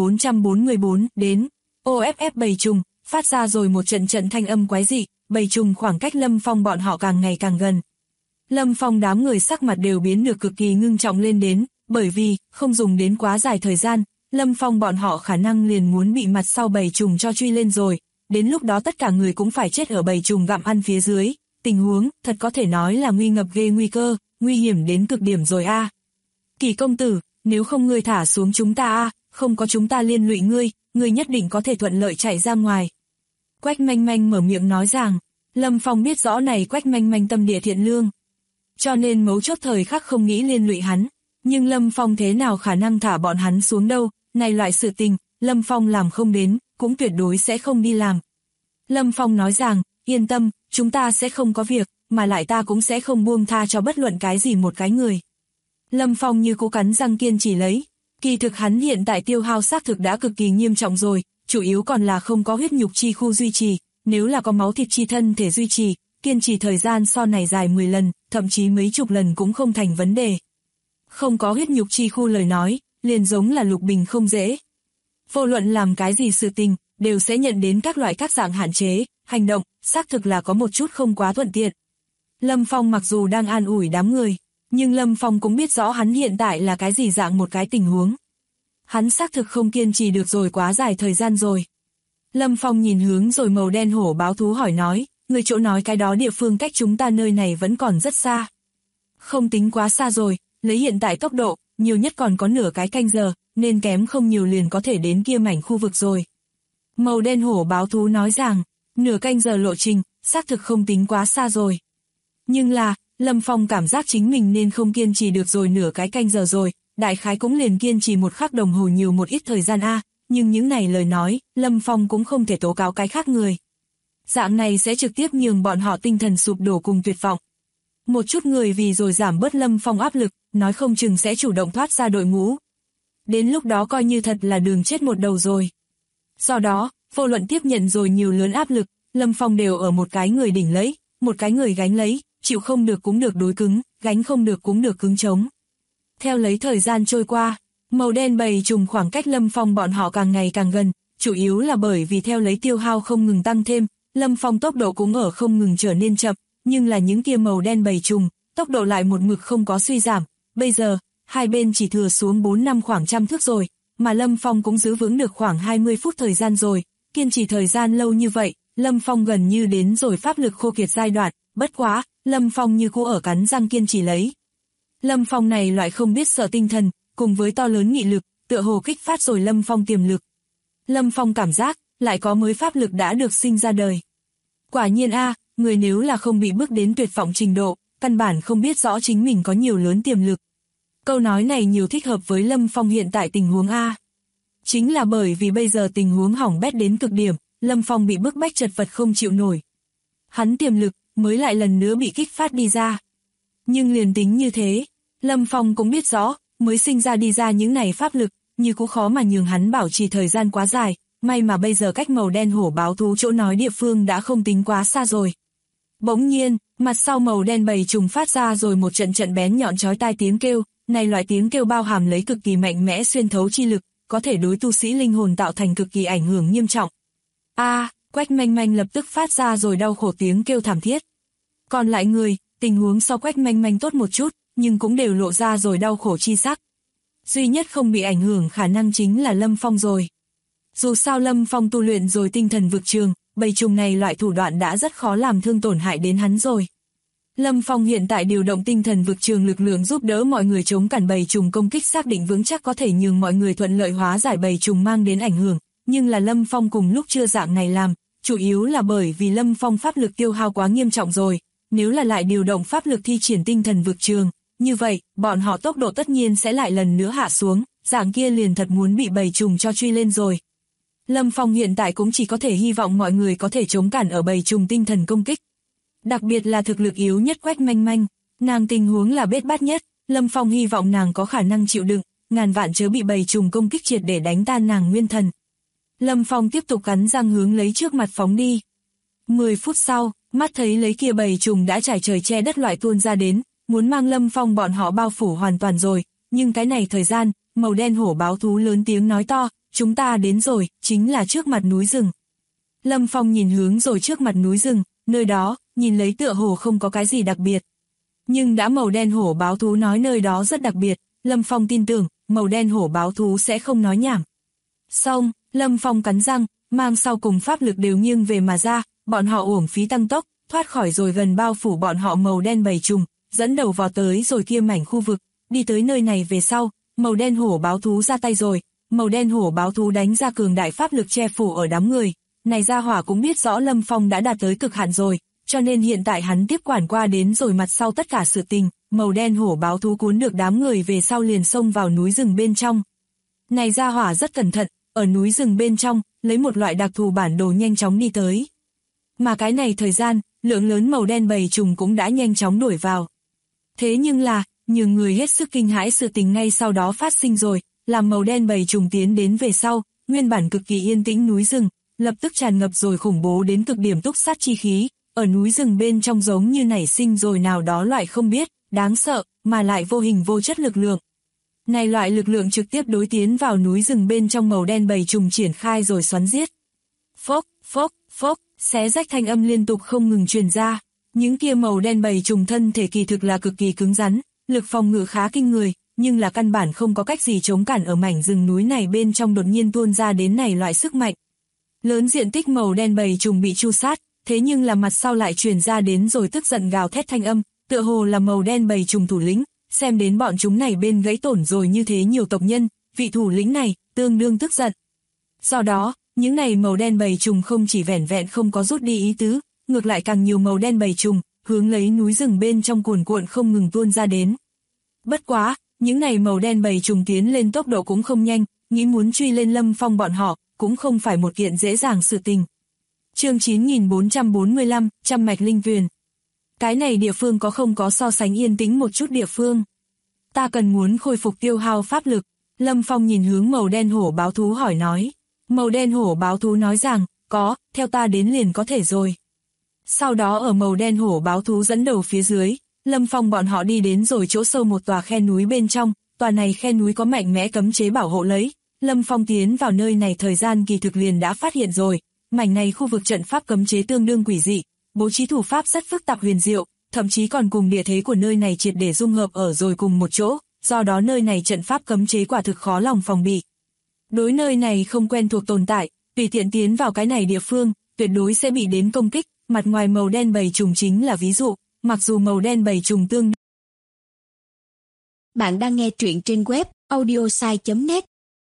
9444 đến, OFF bầy trùng, phát ra rồi một trận trận thanh âm quái dị, bầy trùng khoảng cách Lâm Phong bọn họ càng ngày càng gần. Lâm Phong đám người sắc mặt đều biến được cực kỳ ngưng trọng lên đến, bởi vì, không dùng đến quá dài thời gian, Lâm Phong bọn họ khả năng liền muốn bị mặt sau bầy trùng cho truy lên rồi, đến lúc đó tất cả người cũng phải chết ở bầy trùng gặm ăn phía dưới, tình huống, thật có thể nói là nguy ngập ghê nguy cơ, nguy hiểm đến cực điểm rồi a. Kỳ công tử, nếu không ngươi thả xuống chúng ta a, không có chúng ta liên lụy ngươi nhất định có thể thuận lợi chạy ra ngoài. Quách Manh Manh mở miệng nói rằng, Lâm Phong biết rõ này Quách Manh Manh tâm địa thiện lương, cho nên mấu chốt thời khắc không nghĩ liên lụy hắn, nhưng Lâm Phong thế nào khả năng thả bọn hắn xuống đâu, này loại sự tình, Lâm Phong làm không đến, cũng tuyệt đối sẽ không đi làm. Lâm Phong nói rằng, yên tâm, chúng ta sẽ không có việc, mà lại ta cũng sẽ không buông tha cho bất luận cái gì một cái người. Lâm Phong như cố cắn răng kiên trì lấy, kỳ thực hắn hiện tại tiêu hao xác thực đã cực kỳ nghiêm trọng rồi, chủ yếu còn là không có huyết nhục chi khu duy trì, nếu là có máu thịt chi thân thể duy trì, kiên trì thời gian so này dài 10 lần, thậm chí mấy chục lần cũng không thành vấn đề. Không có huyết nhục chi khu lời nói, liền giống là lục bình không dễ. Vô luận làm cái gì sự tình, đều sẽ nhận đến các dạng hạn chế, hành động, xác thực là có một chút không quá thuận tiện. Lâm Phong mặc dù đang an ủi đám người, nhưng Lâm Phong cũng biết rõ hắn hiện tại là cái gì dạng một cái tình huống. Hắn xác thực không kiên trì được rồi quá dài thời gian rồi. Lâm Phong nhìn hướng rồi màu đen hổ báo thú hỏi nói, người chỗ nói cái đó địa phương cách chúng ta nơi này vẫn còn rất xa. Không tính quá xa rồi, lấy hiện tại tốc độ, nhiều nhất còn có nửa cái canh giờ, nên kém không nhiều liền có thể đến kia mảnh khu vực rồi. Màu đen hổ báo thú nói rằng, nửa canh giờ lộ trình, xác thực không tính quá xa rồi. Nhưng là, Lâm Phong cảm giác chính mình nên không kiên trì được rồi nửa cái canh giờ rồi, đại khái cũng liền kiên trì một khắc đồng hồ nhiều một ít thời gian nhưng những này lời nói, Lâm Phong cũng không thể tố cáo cái khác người. Dạng này sẽ trực tiếp nhường bọn họ tinh thần sụp đổ cùng tuyệt vọng. Một chút người vì rồi giảm bớt Lâm Phong áp lực, nói không chừng sẽ chủ động thoát ra đội ngũ. Đến lúc đó coi như thật là đường chết một đầu rồi. Do đó, vô luận tiếp nhận rồi nhiều lớn áp lực, Lâm Phong đều ở một cái người đỉnh lấy, một cái người gánh lấy, chịu không được cũng được đối cứng, gánh không được cũng được cứng chống. Theo lấy thời gian trôi qua, màu đen bầy trùng khoảng cách Lâm Phong bọn họ càng ngày càng gần, chủ yếu là bởi vì theo lấy tiêu hao không ngừng tăng thêm, Lâm Phong tốc độ cũng ở không ngừng trở nên chậm, nhưng là những kia màu đen bầy trùng, tốc độ lại một mực không có suy giảm, bây giờ, hai bên chỉ thừa xuống 4-5 khoảng trăm thước rồi, mà Lâm Phong cũng giữ vững được khoảng 20 phút thời gian rồi, kiên trì thời gian lâu như vậy, Lâm Phong gần như đến rồi pháp lực khô kiệt giai đoạn, bất quá, Lâm Phong như cũ ở cắn răng kiên trì lấy. Lâm Phong này loại không biết sợ tinh thần, cùng với to lớn nghị lực, tựa hồ kích phát rồi Lâm Phong tiềm lực. Lâm Phong cảm giác, lại có mới pháp lực đã được sinh ra đời. Quả nhiên người nếu là không bị bước đến tuyệt vọng trình độ, căn bản không biết rõ chính mình có nhiều lớn tiềm lực. Câu nói này nhiều thích hợp với Lâm Phong hiện tại tình huống Chính là bởi vì bây giờ tình huống hỏng bét đến cực điểm, Lâm Phong bị bức bách chật vật không chịu nổi. Hắn tiềm lực mới lại lần nữa bị kích phát đi ra. Nhưng liền tính như thế, Lâm Phong cũng biết rõ, mới sinh ra đi ra những này pháp lực, như cũng khó mà nhường hắn bảo trì thời gian quá dài, may mà bây giờ cách màu đen hổ báo thú chỗ nói địa phương đã không tính quá xa rồi. Bỗng nhiên, mặt sau màu đen bầy trùng phát ra rồi một trận bén nhọn chói tai tiếng kêu, này loại tiếng kêu bao hàm lấy cực kỳ mạnh mẽ xuyên thấu chi lực, có thể đối tu sĩ linh hồn tạo thành cực kỳ ảnh hưởng nghiêm trọng. Quách Manh Manh lập tức phát ra rồi đau khổ tiếng kêu thảm thiết. Còn lại người, tình huống sau Quách Manh Manh tốt một chút, nhưng cũng đều lộ ra rồi đau khổ chi sắc. Duy nhất không bị ảnh hưởng khả năng chính là Lâm Phong rồi. Dù sao Lâm Phong tu luyện rồi tinh thần vực trường, bầy trùng này loại thủ đoạn đã rất khó làm thương tổn hại đến hắn rồi. Lâm Phong hiện tại điều động tinh thần vực trường lực lượng giúp đỡ mọi người chống cản bầy trùng công kích xác định vững chắc có thể nhường mọi người thuận lợi hóa giải bầy trùng mang đến ảnh hưởng, nhưng là Lâm Phong cùng lúc chưa dạng này làm, chủ yếu là bởi vì Lâm Phong pháp lực tiêu hao quá nghiêm trọng rồi, nếu là lại điều động pháp lực thi triển tinh thần vực trường, như vậy, bọn họ tốc độ tất nhiên sẽ lại lần nữa hạ xuống, dạng kia liền thật muốn bị bầy trùng cho truy lên rồi. Lâm Phong hiện tại cũng chỉ có thể hy vọng mọi người có thể chống cản ở bầy trùng tinh thần công kích. Đặc biệt là thực lực yếu nhất Quách Manh Manh, nàng tình huống là bết bát nhất, Lâm Phong hy vọng nàng có khả năng chịu đựng, ngàn vạn chớ bị bầy trùng công kích triệt để đánh tan nàng nguyên thần. Lâm Phong tiếp tục cắn răng hướng lấy trước mặt phóng đi. 10 phút sau, mắt thấy lấy kia bầy trùng đã trải trời che đất loại tuôn ra đến, muốn mang Lâm Phong bọn họ bao phủ hoàn toàn rồi, nhưng cái này thời gian, màu đen hổ báo thú lớn tiếng nói to, chúng ta đến rồi, chính là trước mặt núi rừng. Lâm Phong nhìn hướng rồi trước mặt núi rừng, nơi đó, nhìn lấy tựa hồ không có cái gì đặc biệt. Nhưng đã màu đen hổ báo thú nói nơi đó rất đặc biệt, Lâm Phong tin tưởng, màu đen hổ báo thú sẽ không nói nhảm. Xong, Lâm Phong cắn răng, mang sau cùng pháp lực đều nghiêng về mà ra, bọn họ uổng phí tăng tốc, thoát khỏi rồi gần bao phủ bọn họ màu đen bầy trùng, dẫn đầu vào tới rồi kia mảnh khu vực, đi tới nơi này về sau, màu đen hổ báo thú ra tay rồi, màu đen hổ báo thú đánh ra cường đại pháp lực che phủ ở đám người, này gia hỏa cũng biết rõ Lâm Phong đã đạt tới cực hạn rồi, cho nên hiện tại hắn tiếp quản qua đến rồi mặt sau tất cả sự tình, màu đen hổ báo thú cuốn được đám người về sau liền xông vào núi rừng bên trong. Này gia hỏa rất cẩn thận, ở núi rừng bên trong, lấy một loại đặc thù bản đồ nhanh chóng đi tới. Mà cái này thời gian, lượng lớn màu đen bầy trùng cũng đã nhanh chóng đuổi vào. Thế nhưng là, nhường người hết sức kinh hãi sự tình ngay sau đó phát sinh rồi, làm màu đen bầy trùng tiến đến về sau, nguyên bản cực kỳ yên tĩnh núi rừng, lập tức tràn ngập rồi khủng bố đến cực điểm túc sát chi khí, ở núi rừng bên trong giống như nảy sinh rồi nào đó loại không biết, đáng sợ, mà lại vô hình vô chất lực lượng. Này loại lực lượng trực tiếp đối tiến vào núi rừng bên trong màu đen bầy trùng triển khai rồi xoắn giết. Phốc, phốc, phốc, xé rách thanh âm liên tục không ngừng truyền ra. Những kia màu đen bầy trùng thân thể kỳ thực là cực kỳ cứng rắn, lực phòng ngự khá kinh người, nhưng là căn bản không có cách gì chống cản ở mảnh rừng núi này bên trong đột nhiên tuôn ra đến này loại sức mạnh. Lớn diện tích màu đen bầy trùng bị tru sát, thế nhưng là mặt sau lại truyền ra đến rồi tức giận gào thét thanh âm, tựa hồ là màu đen bầy trùng thủ lĩnh, xem đến bọn chúng này bên gãy tổn rồi như thế nhiều tộc nhân, vị thủ lĩnh này tương đương tức giận. Do đó, những này màu đen bầy trùng không chỉ vẻn vẹn không có rút đi ý tứ, ngược lại càng nhiều màu đen bầy trùng, hướng lấy núi rừng bên trong cuồn cuộn không ngừng tuôn ra đến. Bất quá, những này màu đen bầy trùng tiến lên tốc độ cũng không nhanh, nghĩ muốn truy lên Lâm Phong bọn họ, cũng không phải một kiện dễ dàng sự tình. Chương 9445, Trăm mạch linh tuyền. Cái này địa phương có không có so sánh yên tĩnh một chút địa phương? Ta cần muốn khôi phục tiêu hao pháp lực. Lâm Phong nhìn hướng màu đen hổ báo thú hỏi nói. Màu đen hổ báo thú nói rằng, có, theo ta đến liền có thể rồi. Sau đó ở màu đen hổ báo thú dẫn đầu phía dưới, Lâm Phong bọn họ đi đến rồi chỗ sâu một tòa khe núi bên trong, tòa này khe núi có mạnh mẽ cấm chế bảo hộ lấy. Lâm Phong tiến vào nơi này thời gian kỳ thực liền đã phát hiện rồi, mảnh này khu vực trận pháp cấm chế tương đương quỷ dị, bố trí thủ pháp rất phức tạp huyền diệu, thậm chí còn cùng địa thế của nơi này triệt để dung hợp ở rồi cùng một chỗ, do đó nơi này trận pháp cấm chế quả thực khó lòng phòng bị. Đối nơi này không quen thuộc tồn tại, tùy tiện tiến vào cái này địa phương, tuyệt đối sẽ bị đến công kích, mặt ngoài màu đen bầy trùng chính là ví dụ, mặc dù màu đen bầy trùng tương. Bạn đang nghe truyện trên web audiosai.net.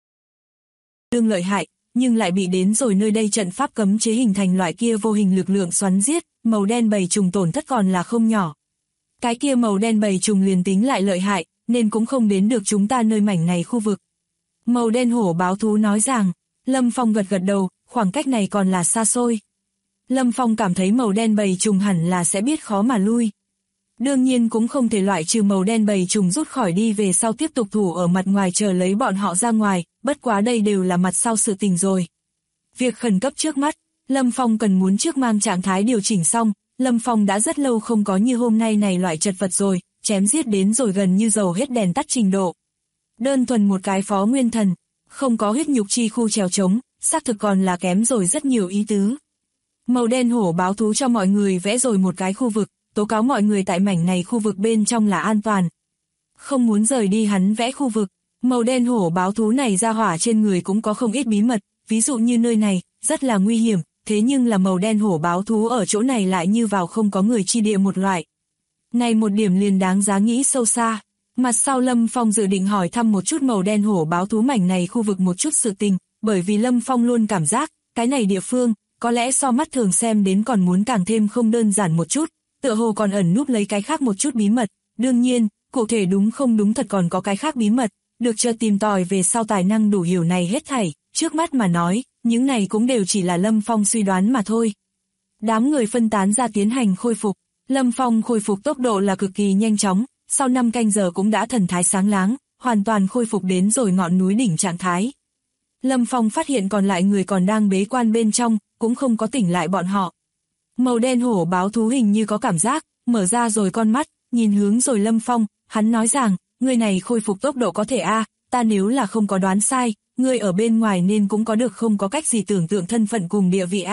Tương lợi hại, nhưng lại bị đến rồi nơi đây trận pháp cấm chế hình thành loại kia vô hình lực lượng xoắn giết, màu đen bầy trùng tổn thất còn là không nhỏ. Cái kia màu đen bầy trùng liền tính lại lợi hại, nên cũng không đến được chúng ta nơi mảnh này khu vực. Màu đen hổ báo thú nói rằng, Lâm Phong gật gật đầu, khoảng cách này còn là xa xôi. Lâm Phong cảm thấy màu đen bầy trùng hẳn là sẽ biết khó mà lui. Đương nhiên cũng không thể loại trừ màu đen bầy trùng rút khỏi đi về sau tiếp tục thủ ở mặt ngoài chờ lấy bọn họ ra ngoài, bất quá đây đều là mặt sau sự tình rồi. Việc khẩn cấp trước mắt, Lâm Phong cần muốn trước mang trạng thái điều chỉnh xong, Lâm Phong đã rất lâu không có như hôm nay này loại chật vật rồi, chém giết đến rồi gần như dầu hết đèn tắt trình độ. Đơn thuần một cái phó nguyên thần, không có huyết nhục chi khu trèo trống, xác thực còn là kém rồi rất nhiều ý tứ. Màu đen hổ báo thú cho mọi người vẽ rồi một cái khu vực, tố cáo mọi người tại mảnh này khu vực bên trong là an toàn. Không muốn rời đi hắn vẽ khu vực, màu đen hổ báo thú này ra hỏa trên người cũng có không ít bí mật, ví dụ như nơi này, rất là nguy hiểm, thế nhưng là màu đen hổ báo thú ở chỗ này lại như vào không có người chi địa một loại. Này một điểm liền đáng giá nghĩ sâu xa. Mặt sau Lâm Phong dự định hỏi thăm một chút màu đen hổ báo thú mảnh này khu vực một chút sự tình, bởi vì Lâm Phong luôn cảm giác, cái này địa phương, có lẽ so mắt thường xem đến còn muốn càng thêm không đơn giản một chút, tựa hồ còn ẩn núp lấy cái khác một chút bí mật, đương nhiên, cụ thể đúng không đúng thật còn có cái khác bí mật, được chờ tìm tòi về sau tài năng đủ hiểu này hết thảy, trước mắt mà nói, những này cũng đều chỉ là Lâm Phong suy đoán mà thôi. Đám người phân tán ra tiến hành khôi phục, Lâm Phong khôi phục tốc độ là cực kỳ nhanh chóng, sau 5 canh giờ cũng đã thần thái sáng láng, hoàn toàn khôi phục đến rồi ngọn núi đỉnh trạng thái. Lâm Phong phát hiện còn lại người còn đang bế quan bên trong, cũng không có tỉnh lại bọn họ. Màu đen hổ báo thú hình như có cảm giác, mở ra rồi con mắt, nhìn hướng rồi Lâm Phong, hắn nói rằng, người này khôi phục tốc độ có thể ta nếu là không có đoán sai, người ở bên ngoài nên cũng có được không có cách gì tưởng tượng thân phận cùng địa vị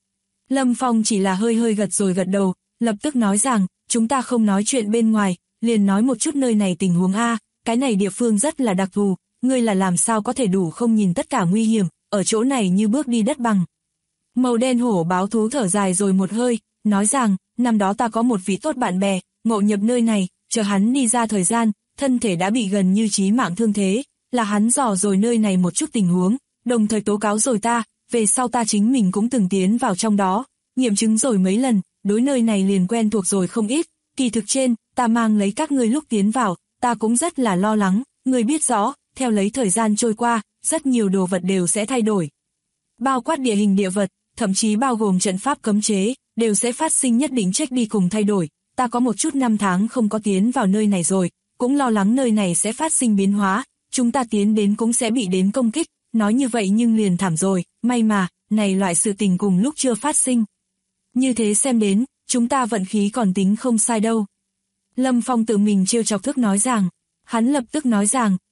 Lâm Phong chỉ là hơi hơi gật rồi gật đầu, lập tức nói rằng, chúng ta không nói chuyện bên ngoài, liền nói một chút nơi này tình huống cái này địa phương rất là đặc thù, ngươi là làm sao có thể đủ không nhìn tất cả nguy hiểm, ở chỗ này như bước đi đất bằng. Màu đen hổ báo thú thở dài rồi một hơi, nói rằng, năm đó ta có một vị tốt bạn bè, ngộ nhập nơi này, chờ hắn đi ra thời gian, thân thể đã bị gần như chí mạng thương thế, là hắn dò rồi nơi này một chút tình huống, đồng thời tố cáo rồi ta, về sau ta chính mình cũng từng tiến vào trong đó, nghiệm chứng rồi mấy lần, đối nơi này liền quen thuộc rồi không ít, kỳ thực trên, ta mang lấy các ngươi lúc tiến vào, ta cũng rất là lo lắng, ngươi biết rõ, theo lấy thời gian trôi qua, rất nhiều đồ vật đều sẽ thay đổi. Bao quát địa hình địa vật, thậm chí bao gồm trận pháp cấm chế, đều sẽ phát sinh nhất định trách đi cùng thay đổi, ta có một chút năm tháng không có tiến vào nơi này rồi, cũng lo lắng nơi này sẽ phát sinh biến hóa, chúng ta tiến đến cũng sẽ bị đến công kích, nói như vậy nhưng liền thảm rồi, may mà, này loại sự tình cùng lúc chưa phát sinh. Như thế xem đến, chúng ta vận khí còn tính không sai đâu. Lâm Phong tự mình trêu chọc thức nói rằng, hắn lập tức nói rằng,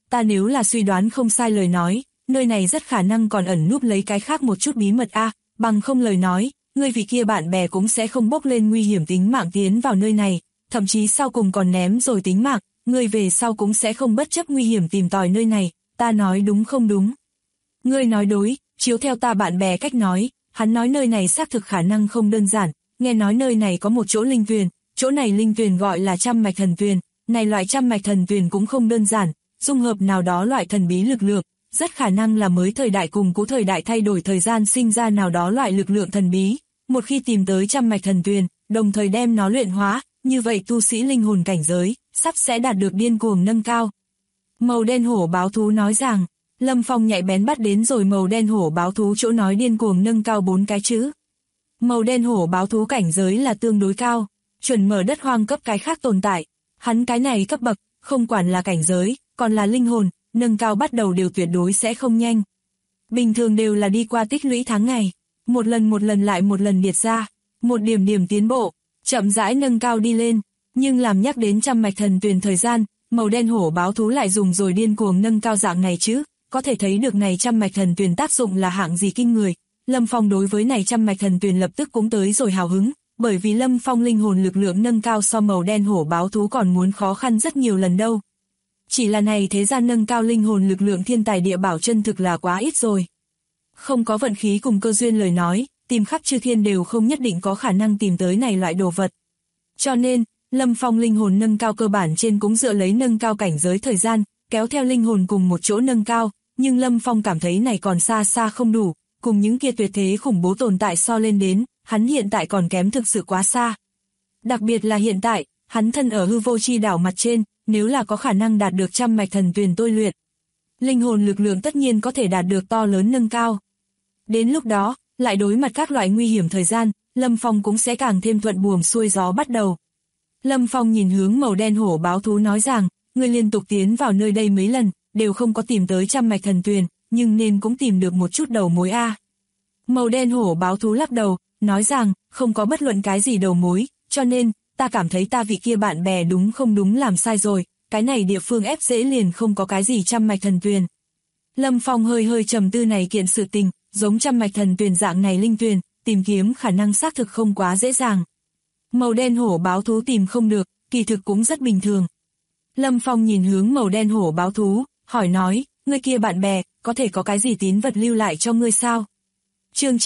ta nếu là suy đoán không sai lời nói, nơi này rất khả năng còn ẩn núp lấy cái khác một chút bí mật bằng không lời nói, ngươi vị kia bạn bè cũng sẽ không bốc lên nguy hiểm tính mạng tiến vào nơi này, thậm chí sau cùng còn ném rồi tính mạng, ngươi về sau cũng sẽ không bất chấp nguy hiểm tìm tòi nơi này, ta nói đúng không đúng? Ngươi nói đối, chiếu theo ta bạn bè cách nói, hắn nói nơi này xác thực khả năng không đơn giản, nghe nói nơi này có một chỗ linh tuyền, chỗ này linh tuyền gọi là trăm mạch thần tuyền, này loại trăm mạch thần tuyền cũng không đơn giản, dung hợp nào đó loại thần bí lực lượng, rất khả năng là mới thời đại cùng cũ thời đại thay đổi thời gian sinh ra nào đó loại lực lượng thần bí, một khi tìm tới trăm mạch thần tuyền, đồng thời đem nó luyện hóa, như vậy tu sĩ linh hồn cảnh giới, sắp sẽ đạt được điên cuồng nâng cao. Màu đen hổ báo thú nói rằng, Lâm Phong nhạy bén bắt đến rồi màu đen hổ báo thú chỗ nói điên cuồng nâng cao 4 cái chữ. Màu đen hổ báo thú cảnh giới là tương đối cao, chuẩn mở đất hoang cấp cái khác tồn tại. Hắn cái này cấp bậc, không quản là cảnh giới, còn là linh hồn, nâng cao bắt đầu đều tuyệt đối sẽ không nhanh. Bình thường đều là đi qua tích lũy tháng ngày, một lần lại một lần điệt ra, một điểm điểm tiến bộ, chậm rãi nâng cao đi lên. Nhưng làm nhắc đến trăm mạch thần tuyền thời gian, màu đen hổ báo thú lại dùng rồi điên cuồng nâng cao dạng này chứ, có thể thấy được này trăm mạch thần tuyền tác dụng là hạng gì kinh người. Lâm Phong đối với này trăm mạch thần tuyền lập tức cũng tới rồi hào hứng, bởi vì Lâm Phong linh hồn lực lượng nâng cao so màu đen hổ báo thú còn muốn khó khăn rất nhiều lần đâu. Chỉ là này thế gian nâng cao linh hồn lực lượng thiên tài địa bảo chân thực là quá ít rồi. Không có vận khí cùng cơ duyên lời nói, tìm khắp chư thiên đều không nhất định có khả năng tìm tới này loại đồ vật. Cho nên, Lâm Phong linh hồn nâng cao cơ bản trên cũng dựa lấy nâng cao cảnh giới thời gian, kéo theo linh hồn cùng một chỗ nâng cao, nhưng Lâm Phong cảm thấy này còn xa xa không đủ, cùng những kia tuyệt thế khủng bố tồn tại so lên đến, hắn hiện tại còn kém thực sự quá xa. Đặc biệt là hiện tại, hắn thân ở hư vô chi đảo mặt trên, nếu là có khả năng đạt được trăm mạch thần tuyền tôi luyện, linh hồn lực lượng tất nhiên có thể đạt được to lớn nâng cao. Đến lúc đó, lại đối mặt các loại nguy hiểm thời gian, Lâm Phong cũng sẽ càng thêm thuận buồm xuôi gió bắt đầu. Lâm Phong nhìn hướng màu đen hổ báo thú nói rằng, ngươi liên tục tiến vào nơi đây mấy lần, đều không có tìm tới trăm mạch thần tuyền, nhưng nên cũng tìm được một chút đầu mối a. Màu đen hổ báo thú lắc đầu, nói rằng, không có bất luận cái gì đầu mối, cho nên, ta cảm thấy ta vị kia bạn bè đúng không đúng làm sai rồi, cái này địa phương ép dễ liền không có cái gì trăm mạch thần tuyền. Lâm Phong hơi trầm tư này kiện sự tình, giống trăm mạch thần tuyền dạng này linh tuyền, tìm kiếm khả năng xác thực không quá dễ dàng. Màu đen hổ báo thú tìm không được, kỳ thực cũng rất bình thường. Lâm Phong nhìn hướng màu đen hổ báo thú, hỏi nói, ngươi kia bạn bè, có thể có cái gì tín vật lưu lại cho ngươi sao? Chương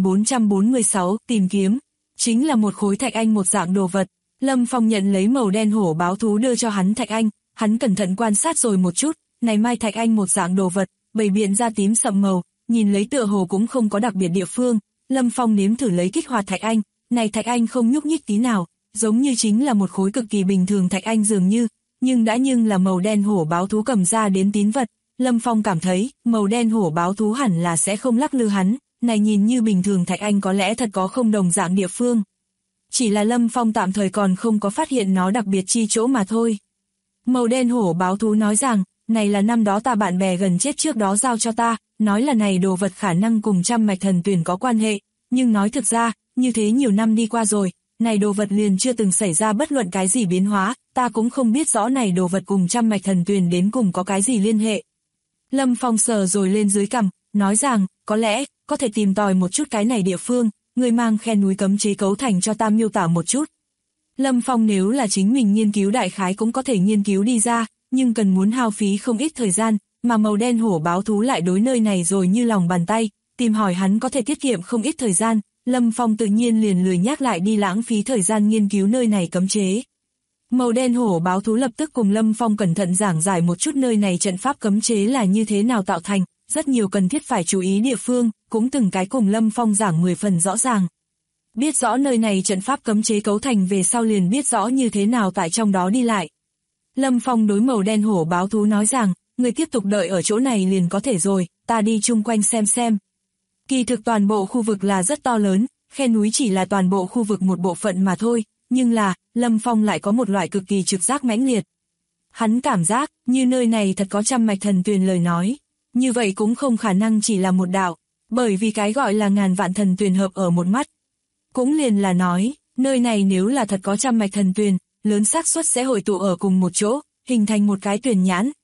9446, tìm kiếm, chính là một khối thạch anh một dạng đồ vật. Lâm Phong nhận lấy màu đen hổ báo thú đưa cho hắn thạch anh, hắn cẩn thận quan sát rồi một chút, này mai thạch anh một dạng đồ vật, bày biện ra tím sậm màu, nhìn lấy tựa hồ cũng không có đặc biệt địa phương. Lâm Phong nếm thử lấy kích hoạt thạch anh, này thạch anh không nhúc nhích tí nào, giống như chính là một khối cực kỳ bình thường thạch anh dường như, nhưng là màu đen hổ báo thú cầm ra đến tín vật. Lâm Phong cảm thấy, màu đen hổ báo thú hẳn là sẽ không lắc lư hắn, này nhìn như bình thường thạch anh có lẽ thật có không đồng dạng địa phương. Chỉ là Lâm Phong tạm thời còn không có phát hiện nó đặc biệt chi chỗ mà thôi. Màu đen hổ báo thú nói rằng, này là năm đó ta bạn bè gần chết trước đó giao cho ta, nói là này đồ vật khả năng cùng trăm mạch thần tuyền có quan hệ, nhưng nói thực ra, như thế nhiều năm đi qua rồi, này đồ vật liền chưa từng xảy ra bất luận cái gì biến hóa, ta cũng không biết rõ này đồ vật cùng trăm mạch thần tuyền đến cùng có cái gì liên hệ. Lâm Phong sờ rồi lên dưới cằm, nói rằng, có lẽ, có thể tìm tòi một chút cái này địa phương, người mang khe núi cấm chế cấu thành cho ta miêu tả một chút. Lâm Phong nếu là chính mình nghiên cứu đại khái cũng có thể nghiên cứu đi ra, nhưng cần muốn hao phí không ít thời gian, mà màu đen hổ báo thú lại đối nơi này rồi như lòng bàn tay, tìm hỏi hắn có thể tiết kiệm không ít thời gian, Lâm Phong tự nhiên liền lười nhắc lại đi lãng phí thời gian nghiên cứu nơi này cấm chế. Màu đen hổ báo thú lập tức cùng Lâm Phong cẩn thận giảng giải một chút nơi này trận pháp cấm chế là như thế nào tạo thành, rất nhiều cần thiết phải chú ý địa phương, cũng từng cái cùng Lâm Phong giảng 10 phần rõ ràng. Biết rõ nơi này trận pháp cấm chế cấu thành về sau liền biết rõ như thế nào tại trong đó đi lại. Lâm Phong đối màu đen hổ báo thú nói rằng, người tiếp tục đợi ở chỗ này liền có thể rồi, ta đi chung quanh xem. Kỳ thực toàn bộ khu vực là rất to lớn, khe núi chỉ là toàn bộ khu vực một bộ phận mà thôi, nhưng là, Lâm Phong lại có một loại cực kỳ trực giác mãnh liệt. Hắn cảm giác, như nơi này thật có trăm mạch thần tuyền lời nói, như vậy cũng không khả năng chỉ là một đạo, bởi vì cái gọi là ngàn vạn thần tuyền hợp ở một mắt. Cũng liền là nói, nơi này nếu là thật có trăm mạch thần tuyền, lớn xác suất sẽ hội tụ ở cùng một chỗ, hình thành một cái tuyền nhãn,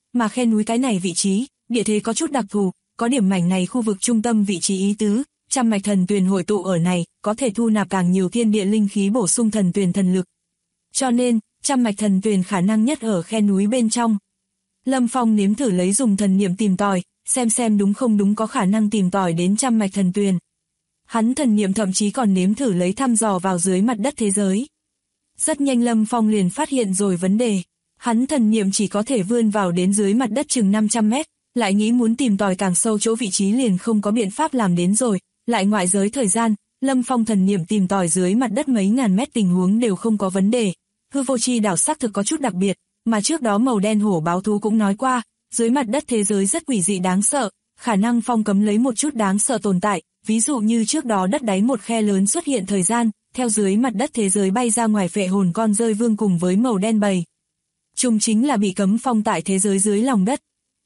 mà khe núi cái này vị trí, địa thế có chút đặc thù, có điểm mảnh này khu vực trung tâm vị trí ý tứ, trăm mạch thần tuyền hội tụ ở này, có thể thu nạp càng nhiều thiên địa linh khí bổ sung thần tuyền thần lực. Cho nên, trăm mạch thần tuyền khả năng nhất ở khe núi bên trong. Lâm Phong nếm thử lấy dùng thần niệm tìm tòi, xem đúng không đúng có khả năng tìm tòi đến trăm mạch thần tuyền. Hắn thần niệm thậm chí còn nếm thử lấy thăm dò vào dưới mặt đất thế giới. Rất nhanh Lâm Phong liền phát hiện rồi vấn đề. Hắn thần niệm chỉ có thể vươn vào đến dưới mặt đất chừng 500 mét, lại nghĩ muốn tìm tòi càng sâu chỗ vị trí liền không có biện pháp làm đến rồi, lại ngoại giới thời gian, Lâm Phong thần niệm tìm tòi dưới mặt đất mấy ngàn mét tình huống đều không có vấn đề. Hư vô chi đảo xác thực có chút đặc biệt, mà trước đó màu đen hổ báo thú cũng nói qua, dưới mặt đất thế giới rất quỷ dị đáng sợ, khả năng phong cấm lấy một chút đáng sợ tồn tại, ví dụ như trước đó đất đáy một khe lớn xuất hiện thời gian, theo dưới mặt đất thế giới bay ra ngoài phệ hồn con rơi vương cùng với màu đen bầy. Chúng chính là bị cấm phong tại thế giới dưới lòng đất.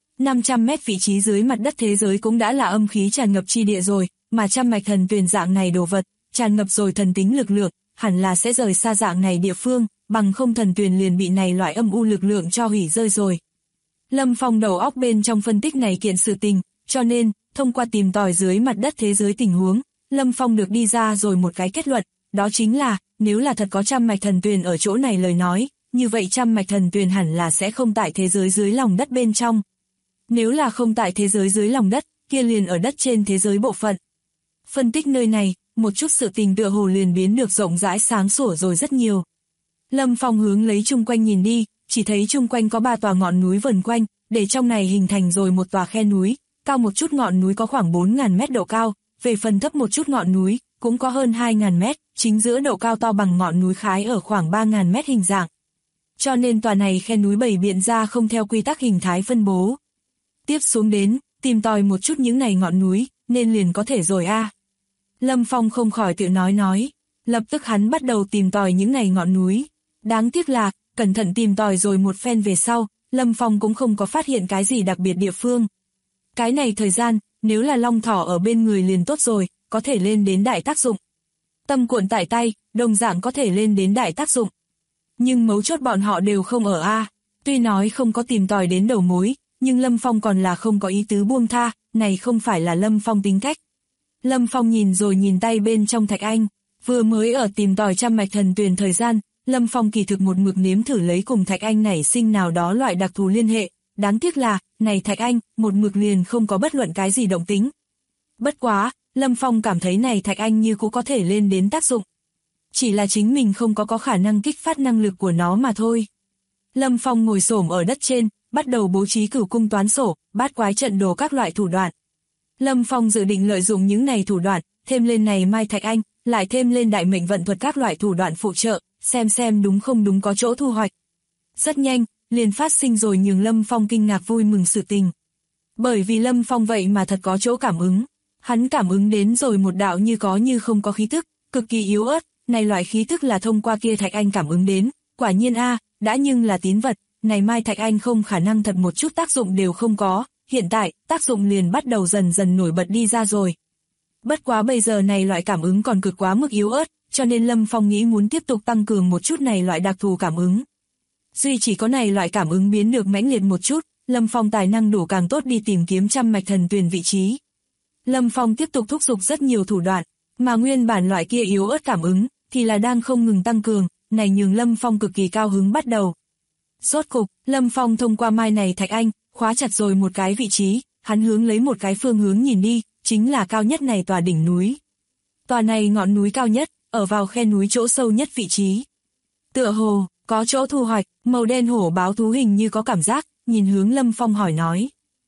500 mét vị trí dưới mặt đất thế giới cũng đã là âm khí tràn ngập chi địa rồi, mà trăm mạch thần tuyền dạng này đồ vật, tràn ngập rồi thần tính lực lượng, hẳn là sẽ rời xa dạng này địa phương, bằng không thần tuyền liền bị này loại âm u lực lượng cho hủy rơi rồi. Lâm Phong đầu óc bên trong phân tích này kiện sự tình, cho nên, thông qua tìm tòi dưới mặt đất thế giới tình huống, Lâm Phong được đi ra rồi một cái kết luận, đó chính là, nếu là thật có trăm mạch thần tuyền ở chỗ này lời nói, như vậy trăm mạch thần tuyền hẳn là sẽ không tại thế giới dưới lòng đất bên trong. Nếu là không tại thế giới dưới lòng đất, kia liền ở đất trên thế giới bộ phận. Phân tích nơi này, một chút sự tình tựa hồ liền biến được rộng rãi sáng sủa rồi rất nhiều. Lâm Phong hướng lấy chung quanh nhìn đi, chỉ thấy chung quanh có 3 tòa ngọn núi vần quanh, để trong này hình thành rồi một tòa khe núi, cao một chút ngọn núi có khoảng 4.000 mét độ cao, về phần thấp một chút ngọn núi, cũng có hơn 2.000 mét, chính giữa độ cao to bằng ngọn núi khái ở khoảng 3.000 mét hình dạng. Cho nên tòa này khe núi bày biện ra không theo quy tắc hình thái phân bố. Tiếp xuống đến, tìm tòi một chút những này ngọn núi, nên liền có thể rồi a. Lâm Phong không khỏi tự nói, lập tức hắn bắt đầu tìm tòi những này ngọn núi. Đáng tiếc là, cẩn thận tìm tòi rồi một phen về sau, Lâm Phong cũng không có phát hiện cái gì đặc biệt địa phương. Cái này thời gian, nếu là long thỏ ở bên người liền tốt rồi, có thể lên đến đại tác dụng. Tâm cuộn tại tay, đồng dạng có thể lên đến đại tác dụng. Nhưng mấu chốt bọn họ đều không ở a. Tuy nói không có tìm tòi đến đầu mối, nhưng Lâm Phong còn là không có ý tứ buông tha, này không phải là Lâm Phong tính cách. Lâm Phong nhìn rồi nhìn tay bên trong thạch anh, vừa mới ở tìm tòi trăm mạch thần tuyền thời gian, Lâm Phong kỳ thực một mực nếm thử lấy cùng thạch anh nảy sinh nào đó loại đặc thù liên hệ, đáng tiếc là, này thạch anh, một mực liền không có bất luận cái gì động tính. Bất quá, Lâm Phong cảm thấy này thạch anh như cũng có thể lên đến tác dụng. Chỉ là chính mình không có khả năng kích phát năng lực của nó mà thôi. Lâm Phong ngồi xổm ở đất trên, bắt đầu bố trí cửu cung toán sổ, bát quái trận đồ các loại thủ đoạn. Lâm Phong dự định lợi dụng những này thủ đoạn, thêm lên này mai thạch anh, lại thêm lên đại mệnh vận thuật các loại thủ đoạn phụ trợ, xem đúng không đúng có chỗ thu hoạch. Rất nhanh, liền phát sinh rồi nhường Lâm Phong kinh ngạc vui mừng sự tình. Bởi vì Lâm Phong vậy mà thật có chỗ cảm ứng. Hắn cảm ứng đến rồi một đạo như có như không có khí thức, cực kỳ yếu ớt, này loại khí thức là thông qua kia thạch anh cảm ứng đến, quả nhiên đã nhưng là tín vật, này mai thạch anh không khả năng thật một chút tác dụng đều không có, hiện tại, tác dụng liền bắt đầu dần dần nổi bật đi ra rồi. Bất quá bây giờ này loại cảm ứng còn cực quá mức yếu ớt, cho nên Lâm Phong nghĩ muốn tiếp tục tăng cường một chút này loại đặc thù cảm ứng. Duy chỉ có này loại cảm ứng biến được mãnh liệt một chút, Lâm Phong tài năng đủ càng tốt đi tìm kiếm trăm mạch thần tuyền vị trí. Lâm Phong tiếp tục thúc giục rất nhiều thủ đoạn, mà nguyên bản loại kia yếu ớt cảm ứng, thì là đang không ngừng tăng cường, này nhường Lâm Phong cực kỳ cao hứng bắt đầu. Rốt cục, Lâm Phong thông qua mai này thạch anh, khóa chặt rồi một cái vị trí, hắn hướng lấy một cái phương hướng nhìn đi, chính là cao nhất này tòa đỉnh núi. Tòa này ngọn núi cao nhất, ở vào khe núi chỗ sâu nhất vị trí. Tựa hồ, có chỗ thu hoạch, màu đen hổ báo thú hình như có cảm giác, nhìn hướng Lâm Phong hỏi nói.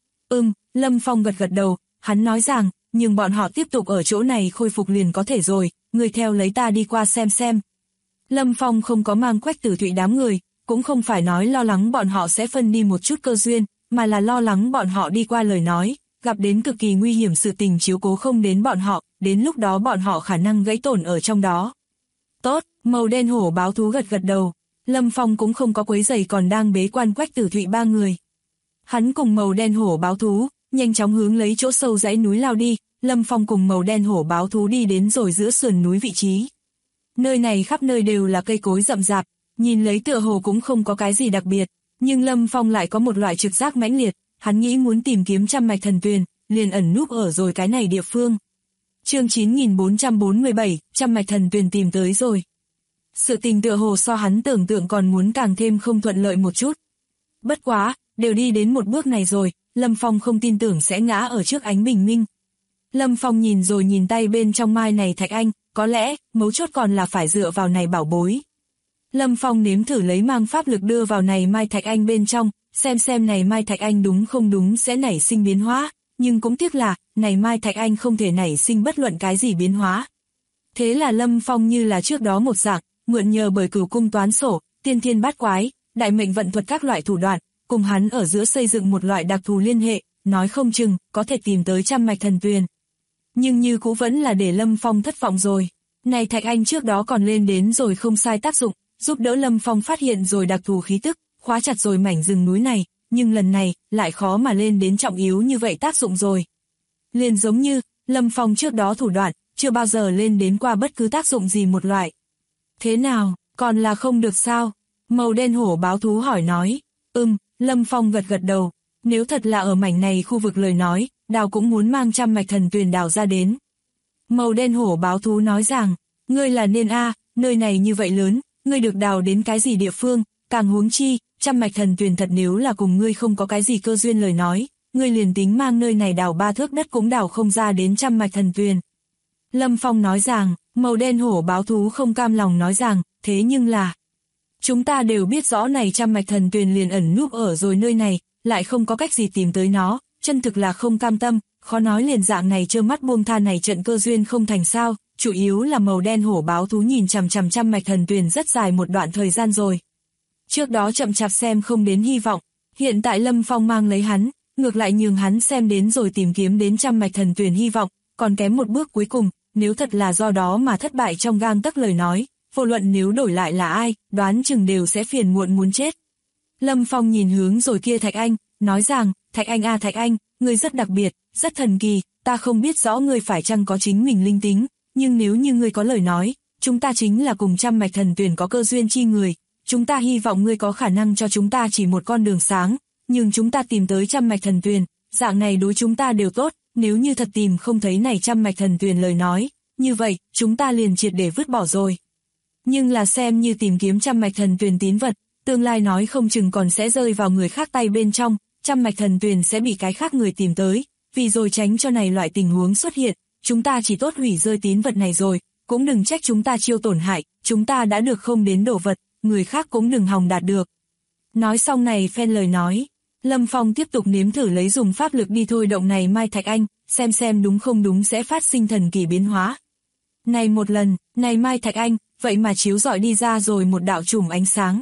Lâm Phong gật đầu, hắn nói rằng, nhưng bọn họ tiếp tục ở chỗ này khôi phục liền có thể rồi, người theo lấy ta đi qua xem. Lâm Phong không có mang Quách Tử Thụy đám người, cũng không phải nói lo lắng bọn họ sẽ phân đi một chút cơ duyên, mà là lo lắng bọn họ đi qua lời nói, gặp đến cực kỳ nguy hiểm sự tình chiếu cố không đến bọn họ, đến lúc đó bọn họ khả năng gãy tổn ở trong đó. Tốt, màu đen hổ báo thú gật đầu, Lâm Phong cũng không có quấy rầy còn đang bế quan Quách Tử Thụy 3 người. Hắn cùng màu đen hổ báo thú, nhanh chóng hướng lấy chỗ sâu dãy núi lao đi, Lâm Phong cùng màu đen hổ báo thú đi đến rồi giữa sườn núi vị trí. Nơi này khắp nơi đều là cây cối rậm rạp, nhìn lấy tựa hồ cũng không có cái gì đặc biệt, Nhưng Lâm Phong lại có một loại trực giác mãnh liệt, hắn nghĩ muốn tìm kiếm trăm mạch thần tuyền, liền ẩn núp ở rồi cái này địa phương. Chương 9447, trăm mạch thần tuyền tìm tới rồi. Sự tình tựa hồ so hắn tưởng tượng còn muốn càng thêm không thuận lợi một chút. Bất quá, đều đi đến một bước này rồi, Lâm Phong không tin tưởng sẽ ngã ở trước ánh bình minh. Lâm Phong nhìn rồi nhìn tay bên trong mai này thạch anh, có lẽ, mấu chốt còn là phải dựa vào này bảo bối. Lâm Phong nếm thử lấy mang pháp lực đưa vào này mai thạch anh bên trong, xem này mai thạch anh đúng không đúng sẽ nảy sinh biến hóa, nhưng cũng tiếc là, này mai thạch anh không thể nảy sinh bất luận cái gì biến hóa. Thế là Lâm Phong như là trước đó một dạng, mượn nhờ bởi Cửu cung toán sổ, tiên thiên bát quái, đại mệnh vận thuật các loại thủ đoạn, cùng hắn ở giữa xây dựng một loại đặc thù liên hệ, nói không chừng, có thể tìm tới trăm mạch thần tuyền. Nhưng như cũ vẫn là để Lâm Phong thất vọng rồi. Này thạch anh trước đó còn lên đến rồi không sai tác dụng, giúp đỡ Lâm Phong phát hiện rồi đặc thù khí tức, khóa chặt rồi mảnh rừng núi này, nhưng lần này, lại khó mà lên đến trọng yếu như vậy tác dụng rồi. Liền giống như, Lâm Phong trước đó thủ đoạn, chưa bao giờ lên đến qua bất cứ tác dụng gì một loại. Thế nào, còn là không được sao? Màu đen hổ báo thú hỏi nói. Lâm Phong gật gật đầu. Nếu thật là ở mảnh này khu vực lời nói, đào cũng muốn mang trăm mạch thần tuyền đào ra đến. Màu đen hổ báo thú nói rằng, ngươi là nên nơi này như vậy lớn, ngươi được đào đến cái gì địa phương, càng huống chi, trăm mạch thần tuyền thật nếu là cùng ngươi không có cái gì cơ duyên lời nói, ngươi liền tính mang nơi này đào 3 thước đất cũng đào không ra đến trăm mạch thần tuyền. Lâm Phong nói rằng, màu đen hổ báo thú không cam lòng nói rằng, thế nhưng là, chúng ta đều biết rõ này trăm mạch thần tuyền liền ẩn núp ở rồi nơi này, lại không có cách gì tìm tới nó, chân thực là không cam tâm, khó nói liền dạng này trơ mắt buông tha này trận cơ duyên không thành sao, chủ yếu là màu đen hổ báo thú nhìn chằm chằm trăm mạch thần tuyền rất dài một đoạn thời gian rồi. Trước đó chậm chạp xem không đến hy vọng, hiện tại Lâm Phong mang lấy hắn, ngược lại nhường hắn xem đến rồi tìm kiếm đến trăm mạch thần tuyền hy vọng, còn kém một bước cuối cùng, nếu thật là do đó mà thất bại trong gang tấc lời nói, vô luận nếu đổi lại là ai, đoán chừng đều sẽ phiền muộn muốn chết. Lâm Phong nhìn hướng rồi kia Thạch Anh, nói rằng, Thạch Anh Thạch Anh, ngươi rất đặc biệt, rất thần kỳ, ta không biết rõ ngươi phải chăng có chính mình linh tính, nhưng nếu như ngươi có lời nói, chúng ta chính là cùng trăm mạch thần tuyền có cơ duyên chi người, chúng ta hy vọng ngươi có khả năng cho chúng ta chỉ một con đường sáng, nhưng chúng ta tìm tới trăm mạch thần tuyền, dạng này đối chúng ta đều tốt, nếu như thật tìm không thấy này trăm mạch thần tuyền lời nói, như vậy, chúng ta liền triệt để vứt bỏ rồi. Nhưng là xem như tìm kiếm trăm mạch thần tuyền tín vật, tương lai nói không chừng còn sẽ rơi vào người khác tay bên trong, trăm mạch thần tuyền sẽ bị cái khác người tìm tới, vì rồi tránh cho này loại tình huống xuất hiện, chúng ta chỉ tốt hủy rơi tín vật này rồi, cũng đừng trách chúng ta chiêu tổn hại, chúng ta đã được không đến đồ vật, người khác cũng đừng hòng đạt được. Nói xong này phen lời nói, Lâm Phong tiếp tục nếm thử lấy dùng pháp lực đi thôi động này Mai Thạch Anh, xem đúng không đúng sẽ phát sinh thần kỳ biến hóa. Này một lần, này Mai Thạch Anh, vậy mà chiếu rọi đi ra rồi một đạo chùm ánh sáng.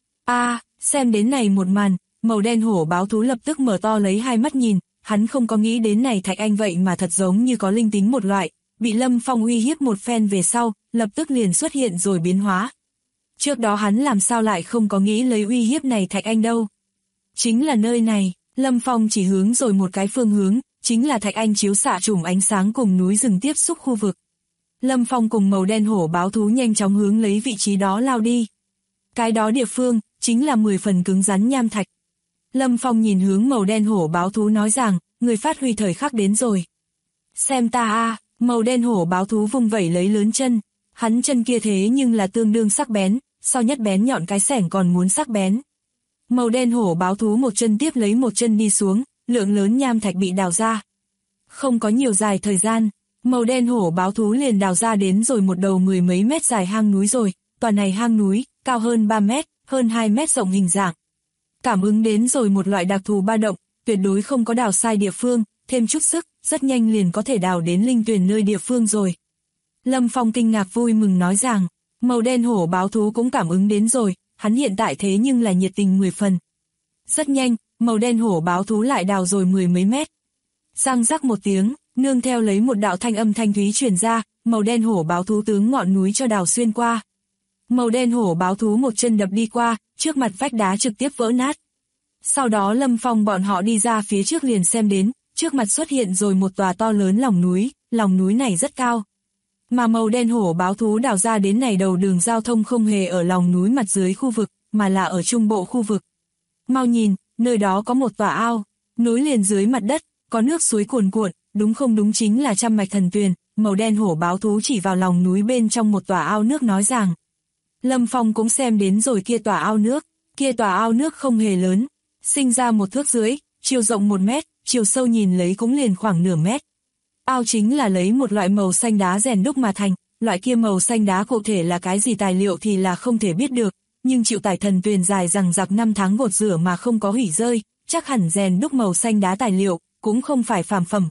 Xem đến này một màn, màu đen hổ báo thú lập tức mở to lấy hai mắt nhìn, hắn không có nghĩ đến này Thạch Anh vậy mà thật giống như có linh tính một loại, bị Lâm Phong uy hiếp một phen về sau, lập tức liền xuất hiện rồi biến hóa. Trước đó hắn làm sao lại không có nghĩ lấy uy hiếp này Thạch Anh đâu. Chính là nơi này, Lâm Phong chỉ hướng rồi một cái phương hướng, chính là Thạch Anh chiếu xạ chùm ánh sáng cùng núi rừng tiếp xúc khu vực. Lâm Phong cùng màu đen hổ báo thú nhanh chóng hướng lấy vị trí đó lao đi. Cái đó địa phương, chính là 10 phần cứng rắn nham thạch. Lâm Phong nhìn hướng màu đen hổ báo thú nói rằng, người phát huy thời khắc đến rồi. Xem ta màu đen hổ báo thú vung vẩy lấy lớn chân, hắn chân kia thế nhưng là tương đương sắc bén, so nhất bén nhọn cái xẻng còn muốn sắc bén. Màu đen hổ báo thú một chân tiếp lấy một chân đi xuống, lượng lớn nham thạch bị đào ra. Không có nhiều dài thời gian, màu đen hổ báo thú liền đào ra đến rồi một đầu 10 mấy mét dài hang núi rồi, toàn này hang núi, cao hơn 3 mét, hơn 2 mét rộng hình dạng. Cảm ứng đến rồi một loại đặc thù ba động, tuyệt đối không có đào sai địa phương, thêm chút sức, rất nhanh liền có thể đào đến linh tuyền nơi địa phương rồi. Lâm Phong kinh ngạc vui mừng nói rằng, màu đen hổ báo thú cũng cảm ứng đến rồi, hắn hiện tại thế nhưng là nhiệt tình 10 phần. Rất nhanh, màu đen hổ báo thú lại đào rồi 10 mấy mét. Răng rắc một tiếng, nương theo lấy một đạo thanh âm thanh thúy truyền ra, màu đen hổ báo thú tướng ngọn núi cho đào xuyên qua. Màu đen hổ báo thú một chân đập đi qua, trước mặt vách đá trực tiếp vỡ nát. Sau đó Lâm Phong bọn họ đi ra phía trước liền xem đến, trước mặt xuất hiện rồi một tòa to lớn lòng núi này rất cao. Mà màu đen hổ báo thú đào ra đến này đầu đường giao thông không hề ở lòng núi mặt dưới khu vực, mà là ở trung bộ khu vực. mau nhìn, nơi đó có một tòa ao, nối liền dưới mặt đất, có nước suối cuồn cuộn, đúng không, đúng chính là trăm mạch thần tuyền. Màu đen hổ báo thú chỉ vào lòng núi bên trong một tòa ao nước nói rằng. Lâm Phong cũng xem đến rồi kia tòa ao nước, không hề lớn, sinh ra 1 thước rưỡi, chiều rộng 1 mét, chiều sâu nhìn lấy cũng liền khoảng nửa mét. Ao chính là lấy một loại màu xanh đá rèn đúc mà thành, loại kia màu xanh đá cụ thể là cái gì tài liệu thì là không thể biết được, nhưng chịu tải thần tuyền dài rằng giặc 5 tháng gột rửa mà không có hủy rơi, chắc hẳn rèn đúc màu xanh đá tài liệu, cũng không phải phàm phẩm.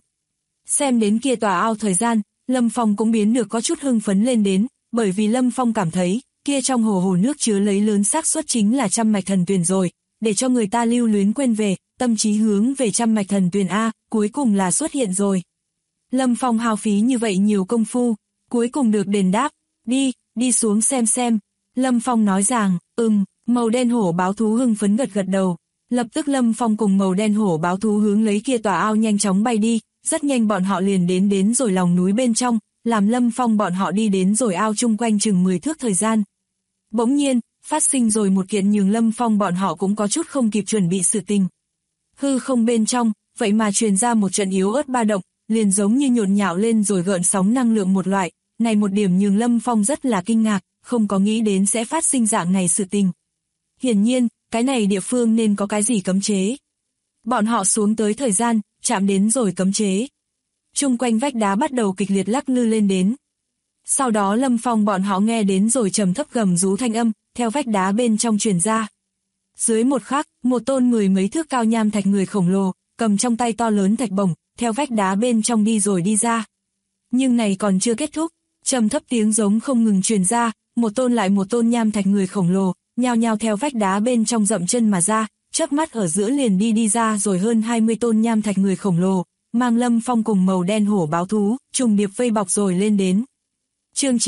Xem đến kia tòa ao thời gian, Lâm Phong cũng biến được có chút hưng phấn lên đến, bởi vì Lâm Phong cảm thấy, kia trong hồ nước chứa lấy lớn xác suất chính là trăm mạch thần tuyền rồi, để cho người ta lưu luyến quên về, tâm trí hướng về trăm mạch thần tuyền A, cuối cùng là xuất hiện rồi. Lâm Phong hao phí như vậy nhiều công phu, cuối cùng được đền đáp, đi xuống xem. Lâm Phong nói rằng, màu đen hổ báo thú hưng phấn gật đầu. Lập tức Lâm Phong cùng màu đen hổ báo thú hướng lấy kia tòa ao nhanh chóng bay đi, rất nhanh bọn họ liền đến rồi lòng núi bên trong, làm Lâm Phong bọn họ đi đến rồi ao chung quanh chừng 10 thước thời gian. Bỗng nhiên, phát sinh rồi một kiện nhường Lâm Phong bọn họ cũng có chút không kịp chuẩn bị sự tình. Hư không bên trong, vậy mà truyền ra một trận yếu ớt ba động, liền giống như nhộn nhạo lên rồi gợn sóng năng lượng một loại, này một điểm nhường Lâm Phong rất là kinh ngạc, không có nghĩ đến sẽ phát sinh dạng này sự tình. Hiển nhiên, cái này địa phương nên có cái gì cấm chế. Bọn họ xuống tới thời gian, chạm đến rồi cấm chế. Chung quanh vách đá bắt đầu kịch liệt lắc lư lên đến. Sau đó Lâm Phong bọn họ nghe đến rồi trầm thấp gầm rú thanh âm, theo vách đá bên trong truyền ra. Dưới một khắc, một tôn 10 mấy thước cao nham thạch người khổng lồ, cầm trong tay to lớn thạch bổng, theo vách đá bên trong đi ra. Nhưng này còn chưa kết thúc, trầm thấp tiếng giống không ngừng truyền ra, một tôn nham thạch người khổng lồ, nhao nhao theo vách đá bên trong dậm chân mà ra, chớp mắt ở giữa liền đi ra rồi hơn 20 tôn nham thạch người khổng lồ, mang Lâm Phong cùng màu đen hổ báo thú, trùng điệp vây bọc rồi lên đến. Chương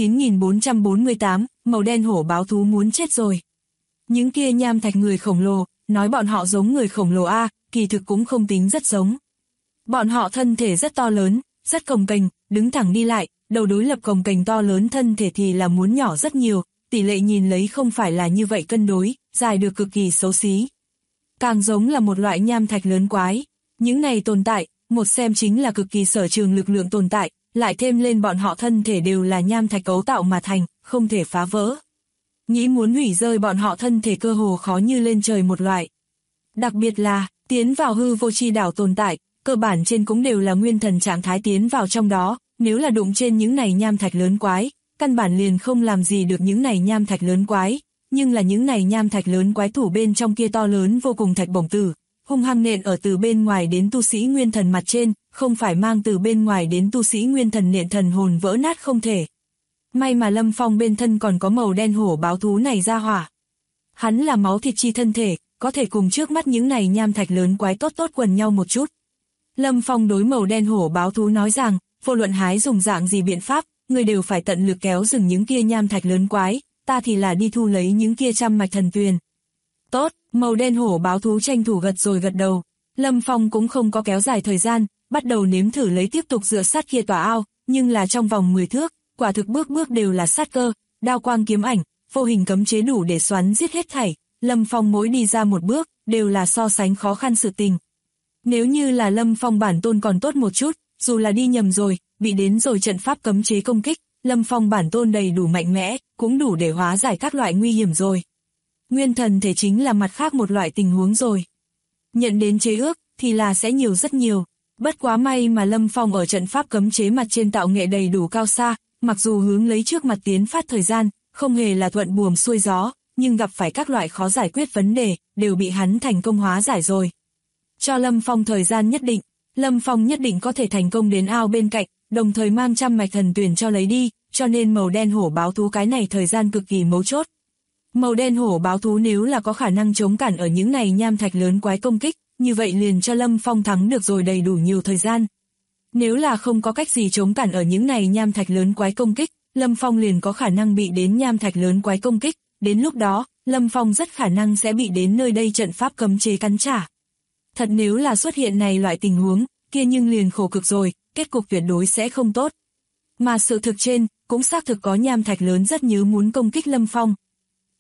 9448, màu đen hổ báo thú muốn chết rồi. Những kia nham thạch người khổng lồ, nói bọn họ giống người khổng lồ A, kỳ thực cũng không tính rất giống. Bọn họ thân thể rất to lớn, rất cồng kềnh, đứng thẳng đi lại, đầu đối lập cồng kềnh to lớn thân thể thì là muốn nhỏ rất nhiều, tỷ lệ nhìn lấy không phải là như vậy cân đối, dài được cực kỳ xấu xí. Càng giống là một loại nham thạch lớn quái. Những này tồn tại, một xem chính là cực kỳ sở trường lực lượng tồn tại, lại thêm lên bọn họ thân thể đều là nham thạch cấu tạo mà thành, không thể phá vỡ. Nghĩ muốn hủy rơi bọn họ thân thể cơ hồ khó như lên trời một loại. Đặc biệt là, tiến vào hư vô chi đảo tồn tại, cơ bản trên cũng đều là nguyên thần trạng thái tiến vào trong đó, nếu là đụng trên những này nham thạch lớn quái, căn bản liền không làm gì được những này nham thạch lớn quái, nhưng là những này nham thạch lớn quái thủ bên trong kia to lớn vô cùng thạch bổng tử, hung hăng nện ở từ bên ngoài đến tu sĩ nguyên thần mặt trên, không phải mang từ bên ngoài đến tu sĩ nguyên thần nện thần hồn vỡ nát không thể. May mà Lâm Phong bên thân còn có màu đen hổ báo thú này ra hỏa. Hắn là máu thịt chi thân thể, có thể cùng trước mắt những này nham thạch lớn quái tốt quần nhau một chút. Lâm Phong đối màu đen hổ báo thú nói rằng, vô luận hái dùng dạng gì biện pháp, người đều phải tận lực kéo dừng những kia nham thạch lớn quái, ta thì là đi thu lấy những kia trăm mạch thần tuyền. Tốt, màu đen hổ báo thú tranh thủ gật đầu. Lâm Phong cũng không có kéo dài thời gian, bắt đầu nếm thử lấy tiếp tục dựa sát kia tòa ao, nhưng là trong vòng 10 thước, quả thực bước đều là sát cơ, đao quang kiếm ảnh, vô hình cấm chế đủ để xoắn giết hết thảy. Lâm Phong mỗi đi ra một bước, đều là so sánh khó khăn sự tình. Nếu như là Lâm Phong bản tôn còn tốt một chút, dù là đi nhầm rồi, bị đến rồi trận pháp cấm chế công kích, Lâm Phong bản tôn đầy đủ mạnh mẽ, cũng đủ để hóa giải các loại nguy hiểm rồi. Nguyên thần thể chính là mặt khác một loại tình huống rồi. Nhận đến chế ước, thì là sẽ nhiều rất nhiều. Bất quá may mà Lâm Phong ở trận pháp cấm chế mặt trên tạo nghệ đầy đủ cao xa, mặc dù hướng lấy trước mặt tiến phát thời gian, không hề là thuận buồm xuôi gió, nhưng gặp phải các loại khó giải quyết vấn đề, đều bị hắn thành công hóa giải rồi. Cho Lâm Phong thời gian nhất định, Lâm Phong nhất định có thể thành công đến ao bên cạnh, đồng thời mang trăm mạch thần tuyển cho lấy đi, cho nên màu đen hổ báo thú cái này thời gian cực kỳ mấu chốt. Màu đen hổ báo thú nếu là có khả năng chống cản ở những này nham thạch lớn quái công kích, như vậy liền cho Lâm Phong thắng được rồi đầy đủ nhiều thời gian. Nếu là không có cách gì chống cản ở những này nham thạch lớn quái công kích, Lâm Phong liền có khả năng bị đến nham thạch lớn quái công kích, đến lúc đó, Lâm Phong rất khả năng sẽ bị đến nơi đây trận pháp cấm chế cắn trả. Thật nếu là xuất hiện này loại tình huống, kia nhưng liền khổ cực rồi, kết cục tuyệt đối sẽ không tốt. Mà sự thực trên, cũng xác thực có nham thạch lớn rất nhớ muốn công kích Lâm Phong.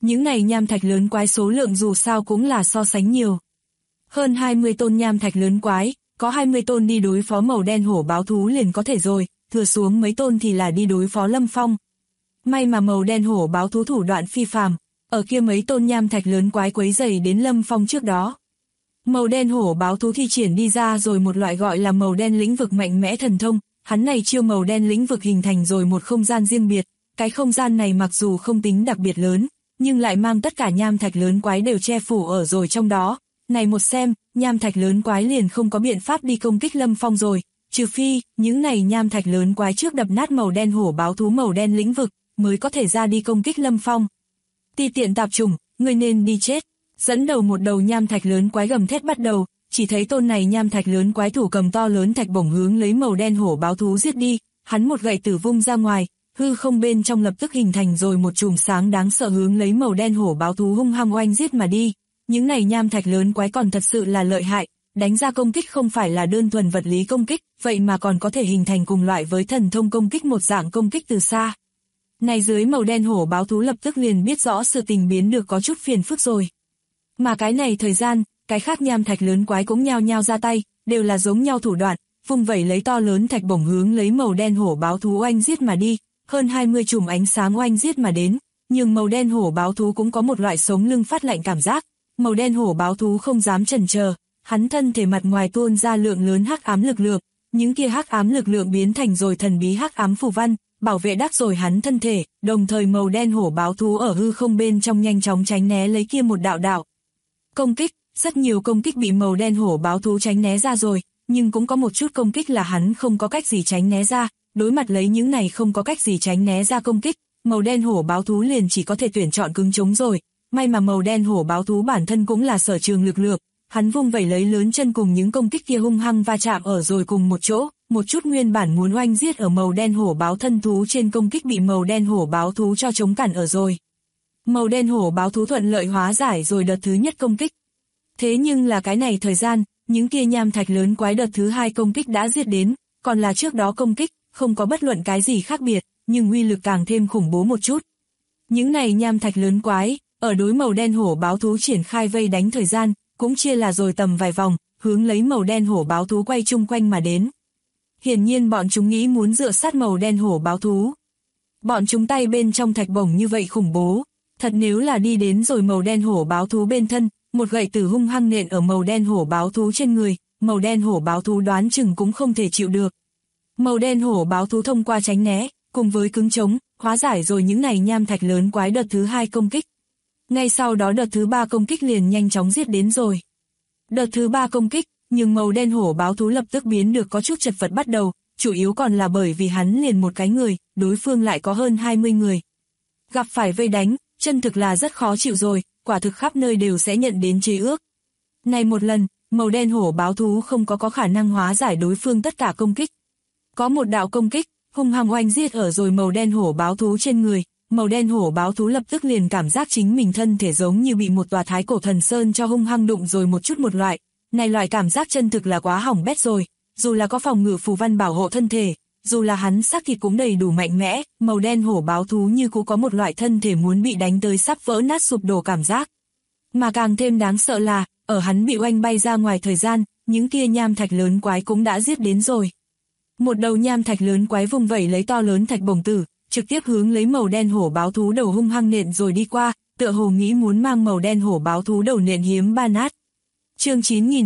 Những này nham thạch lớn quái số lượng dù sao cũng là so sánh nhiều. Hơn 20 tôn nham thạch lớn quái, có 20 tôn đi đối phó màu đen hổ báo thú liền có thể rồi, thừa xuống mấy tôn thì là đi đối phó Lâm Phong. May mà màu đen hổ báo thú thủ đoạn phi phàm, ở kia mấy tôn nham thạch lớn quái quấy rầy đến Lâm Phong trước đó. Màu đen hổ báo thú thi triển đi ra rồi một loại gọi là màu đen lĩnh vực mạnh mẽ thần thông, hắn này chiêu màu đen lĩnh vực hình thành rồi một không gian riêng biệt, cái không gian này mặc dù không tính đặc biệt lớn, nhưng lại mang tất cả nham thạch lớn quái đều che phủ ở rồi trong đó. Này một xem, nham thạch lớn quái liền không có biện pháp đi công kích Lâm Phong rồi, trừ phi, những này nham thạch lớn quái trước đập nát màu đen hổ báo thú màu đen lĩnh vực, mới có thể ra đi công kích Lâm Phong. Ti tiện tạp chủng, ngươi nên đi chết. Dẫn đầu một đầu nham thạch lớn quái gầm thét bắt đầu, chỉ thấy tôn này nham thạch lớn quái thủ cầm to lớn thạch bổng hướng lấy màu đen hổ báo thú giết đi, hắn một gậy tử vung ra ngoài, hư không bên trong lập tức hình thành rồi một chùm sáng đáng sợ hướng lấy màu đen hổ báo thú hung hăng oanh giết mà đi. Những này nham thạch lớn quái còn thật sự là lợi hại, đánh ra công kích không phải là đơn thuần vật lý công kích, vậy mà còn có thể hình thành cùng loại với thần thông công kích một dạng công kích từ xa. Này dưới màu đen hổ báo thú lập tức liền biết rõ sự tình biến được có chút phiền phức rồi. Mà cái này thời gian, cái khác nham thạch lớn quái cũng nhao nhao ra tay, đều là giống nhau thủ đoạn, vung vẩy lấy to lớn thạch bổng hướng lấy màu đen hổ báo thú oanh giết mà đi, hơn 20 chùm ánh sáng oanh giết mà đến, nhưng màu đen hổ báo thú cũng có một loại sống lưng phát lạnh cảm giác, màu đen hổ báo thú không dám chần chờ, hắn thân thể mặt ngoài tuôn ra lượng lớn hắc ám lực lượng, những kia hắc ám lực lượng biến thành rồi thần bí hắc ám phù văn, bảo vệ đắc rồi hắn thân thể, đồng thời màu đen hổ báo thú ở hư không bên trong nhanh chóng tránh né lấy kia một đạo đạo công kích, rất nhiều công kích bị màu đen hổ báo thú tránh né ra rồi, nhưng cũng có một chút công kích là hắn không có cách gì tránh né ra, đối mặt lấy những này không có cách gì tránh né ra công kích, màu đen hổ báo thú liền chỉ có thể tuyển chọn cứng chống rồi, may mà màu đen hổ báo thú bản thân cũng là sở trường lực lượng, hắn vung vẩy lấy lớn chân cùng những công kích kia hung hăng va chạm ở rồi cùng một chỗ, một chút nguyên bản muốn oanh giết ở màu đen hổ báo thân thú trên công kích bị màu đen hổ báo thú cho chống cản ở rồi. Màu đen hổ báo thú thuận lợi hóa giải rồi đợt thứ nhất công kích. Thế nhưng là cái này thời gian, những kia nham thạch lớn quái đợt thứ hai công kích đã giết đến, còn là trước đó công kích, không có bất luận cái gì khác biệt, nhưng uy lực càng thêm khủng bố một chút. Những này nham thạch lớn quái, ở đối màu đen hổ báo thú triển khai vây đánh thời gian, cũng chia là rồi tầm vài vòng, hướng lấy màu đen hổ báo thú quay chung quanh mà đến. Hiển nhiên bọn chúng nghĩ muốn dựa sát màu đen hổ báo thú. Bọn chúng tay bên trong thạch bổng như vậy khủng bố, thật nếu là đi đến rồi màu đen hổ báo thú bên thân, một gậy tử hung hăng nện ở màu đen hổ báo thú trên người, màu đen hổ báo thú đoán chừng cũng không thể chịu được. Màu đen hổ báo thú thông qua tránh né, cùng với cứng chống, hóa giải rồi những này nham thạch lớn quái đợt thứ hai công kích. Ngay sau đó đợt thứ ba công kích liền nhanh chóng giết đến rồi. Đợt thứ ba công kích, nhưng màu đen hổ báo thú lập tức biến được có chút chật vật bắt đầu, chủ yếu còn là bởi vì hắn liền một cái người, đối phương lại có hơn 20 người. Gặp phải vây đánh, chân thực là rất khó chịu rồi, quả thực khắp nơi đều sẽ nhận đến chế ước. Này một lần, màu đen hổ báo thú không có khả năng hóa giải đối phương tất cả công kích. Có một đạo công kích, hung hăng oanh giết ở rồi màu đen hổ báo thú trên người, màu đen hổ báo thú lập tức liền cảm giác chính mình thân thể giống như bị một tòa thái cổ thần sơn cho hung hăng đụng rồi một chút một loại. Này loại cảm giác chân thực là quá hỏng bét rồi, dù là có phòng ngự phù văn bảo hộ thân thể, dù là hắn xác thịt cũng đầy đủ mạnh mẽ, màu đen hổ báo thú như cũng có một loại thân thể muốn bị đánh tới sắp vỡ nát sụp đổ cảm giác. Mà càng thêm đáng sợ là, ở hắn bị oanh bay ra ngoài thời gian, những kia nham thạch lớn quái cũng đã giết đến rồi. Một đầu nham thạch lớn quái vung vẩy lấy to lớn thạch bổng tử, trực tiếp hướng lấy màu đen hổ báo thú đầu hung hăng nện rồi đi qua, tựa hồ nghĩ muốn mang màu đen hổ báo thú đầu nện hiếm ba nát. Chương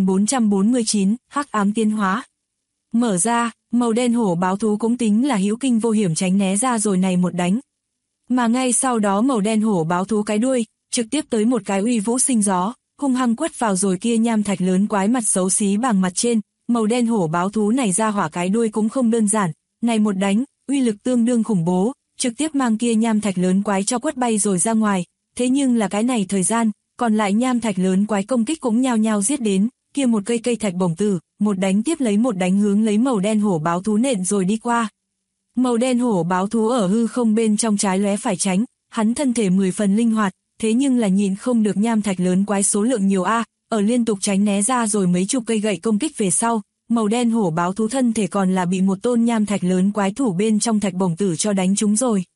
9449, Hắc ám tiến hóa. Mở ra, màu đen hổ báo thú cũng tính là hữu kinh vô hiểm tránh né ra rồi này một đánh. Mà ngay sau đó màu đen hổ báo thú cái đuôi, trực tiếp tới một cái uy vũ sinh gió, hung hăng quất vào rồi kia nham thạch lớn quái mặt xấu xí bằng mặt trên, màu đen hổ báo thú này ra hỏa cái đuôi cũng không đơn giản, này một đánh, uy lực tương đương khủng bố, trực tiếp mang kia nham thạch lớn quái cho quất bay rồi ra ngoài, thế nhưng là cái này thời gian, còn lại nham thạch lớn quái công kích cũng nhao nhao giết đến, kia một cây thạch bổng tử, một đánh tiếp lấy một đánh hướng lấy màu đen hổ báo thú nện rồi đi qua. Màu đen hổ báo thú ở hư không bên trong trái lóe phải tránh, hắn thân thể 10 phần linh hoạt, thế nhưng là nhịn không được nham thạch lớn quái số lượng nhiều ở liên tục tránh né ra rồi mấy chục cây gậy công kích về sau, màu đen hổ báo thú thân thể còn là bị một tôn nham thạch lớn quái thủ bên trong thạch bổng tử cho đánh trúng rồi.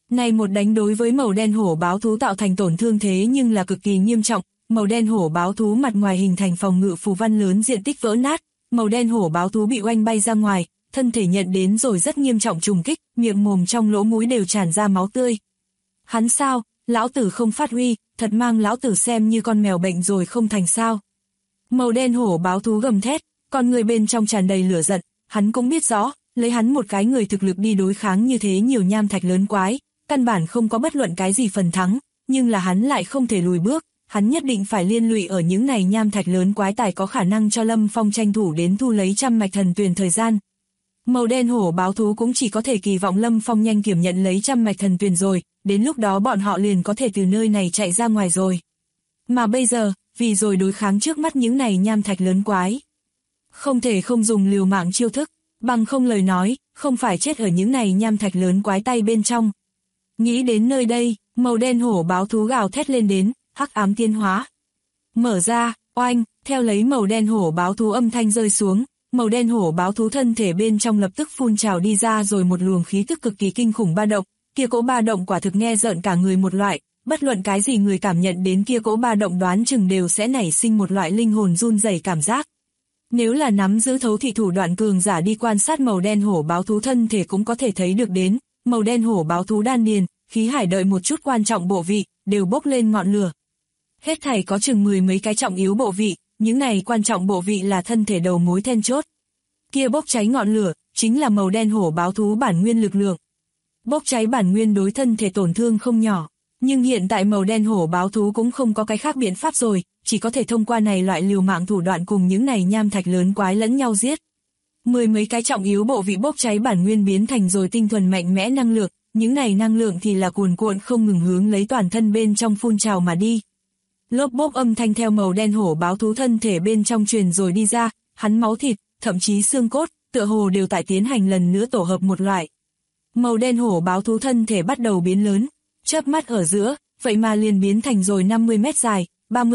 Này một đánh đối với màu đen hổ báo thú tạo thành tổn thương thế nhưng là cực kỳ nghiêm trọng, màu đen hổ báo thú mặt ngoài hình thành phòng ngự phù văn lớn diện tích vỡ nát, màu đen hổ báo thú bị oanh bay ra ngoài, thân thể nhận đến rồi rất nghiêm trọng trùng kích, miệng mồm trong lỗ mũi đều tràn ra máu tươi. Hắn sao, lão tử không phát huy, thật mang lão tử xem như con mèo bệnh rồi không thành sao. Màu đen hổ báo thú gầm thét, con người bên trong tràn đầy lửa giận, hắn cũng biết rõ, lấy hắn một cái người thực lực đi đối kháng như thế nhiều nham thạch lớn quái, căn bản không có bất luận cái gì phần thắng, nhưng là hắn lại không thể lùi bước, hắn nhất định phải liên lụy ở những này nham thạch lớn quái tài có khả năng cho Lâm Phong tranh thủ đến thu lấy trăm mạch thần tuyền thời gian. Màu đen hổ báo thú cũng chỉ có thể kỳ vọng Lâm Phong nhanh kiểm nhận lấy trăm mạch thần tuyền rồi, đến lúc đó bọn họ liền có thể từ nơi này chạy ra ngoài rồi. Mà bây giờ, vì rồi đối kháng trước mắt những này nham thạch lớn quái, không thể không dùng liều mạng chiêu thức, bằng không lời nói, không phải chết ở những này nham thạch lớn quái tay bên trong. Nghĩ đến nơi đây, màu đen hổ báo thú gào thét lên đến, hắc ám tiến hóa. Mở ra, oanh, theo lấy màu đen hổ báo thú âm thanh rơi xuống, màu đen hổ báo thú thân thể bên trong lập tức phun trào đi ra rồi một luồng khí tức cực kỳ kinh khủng ba động, kia cỗ ba động quả thực nghe rợn cả người một loại, bất luận cái gì người cảm nhận đến kia cỗ ba động đoán chừng đều sẽ nảy sinh một loại linh hồn run rẩy cảm giác. Nếu là nắm giữ thấu thị thủ đoạn cường giả đi quan sát màu đen hổ báo thú thân thể cũng có thể thấy được đến, màu đen hổ báo thú đan điền, khí hải đợi một chút quan trọng bộ vị, đều bốc lên ngọn lửa. Hết thảy có chừng 10 mấy cái trọng yếu bộ vị, những này quan trọng bộ vị là thân thể đầu mối then chốt. Kia bốc cháy ngọn lửa, chính là màu đen hổ báo thú bản nguyên lực lượng. Bốc cháy bản nguyên đối thân thể tổn thương không nhỏ, nhưng hiện tại màu đen hổ báo thú cũng không có cái khác biện pháp rồi, chỉ có thể thông qua này loại liều mạng thủ đoạn cùng những này nham thạch lớn quái lẫn nhau giết. 10 mấy cái trọng yếu bộ vị bốc cháy bản nguyên biến thành rồi tinh thuần mạnh mẽ năng lượng, những này năng lượng thì là cuồn cuộn không ngừng hướng lấy toàn thân bên trong phun trào mà đi. Lốp bốp âm thanh theo màu đen hổ báo thú thân thể bên trong truyền rồi đi ra, hắn máu thịt, thậm chí xương cốt, tựa hồ đều tại tiến hành lần nữa tổ hợp một loại. Màu đen hổ báo thú thân thể bắt đầu biến lớn, chớp mắt ở giữa, vậy mà liền biến thành rồi 50 mét dài,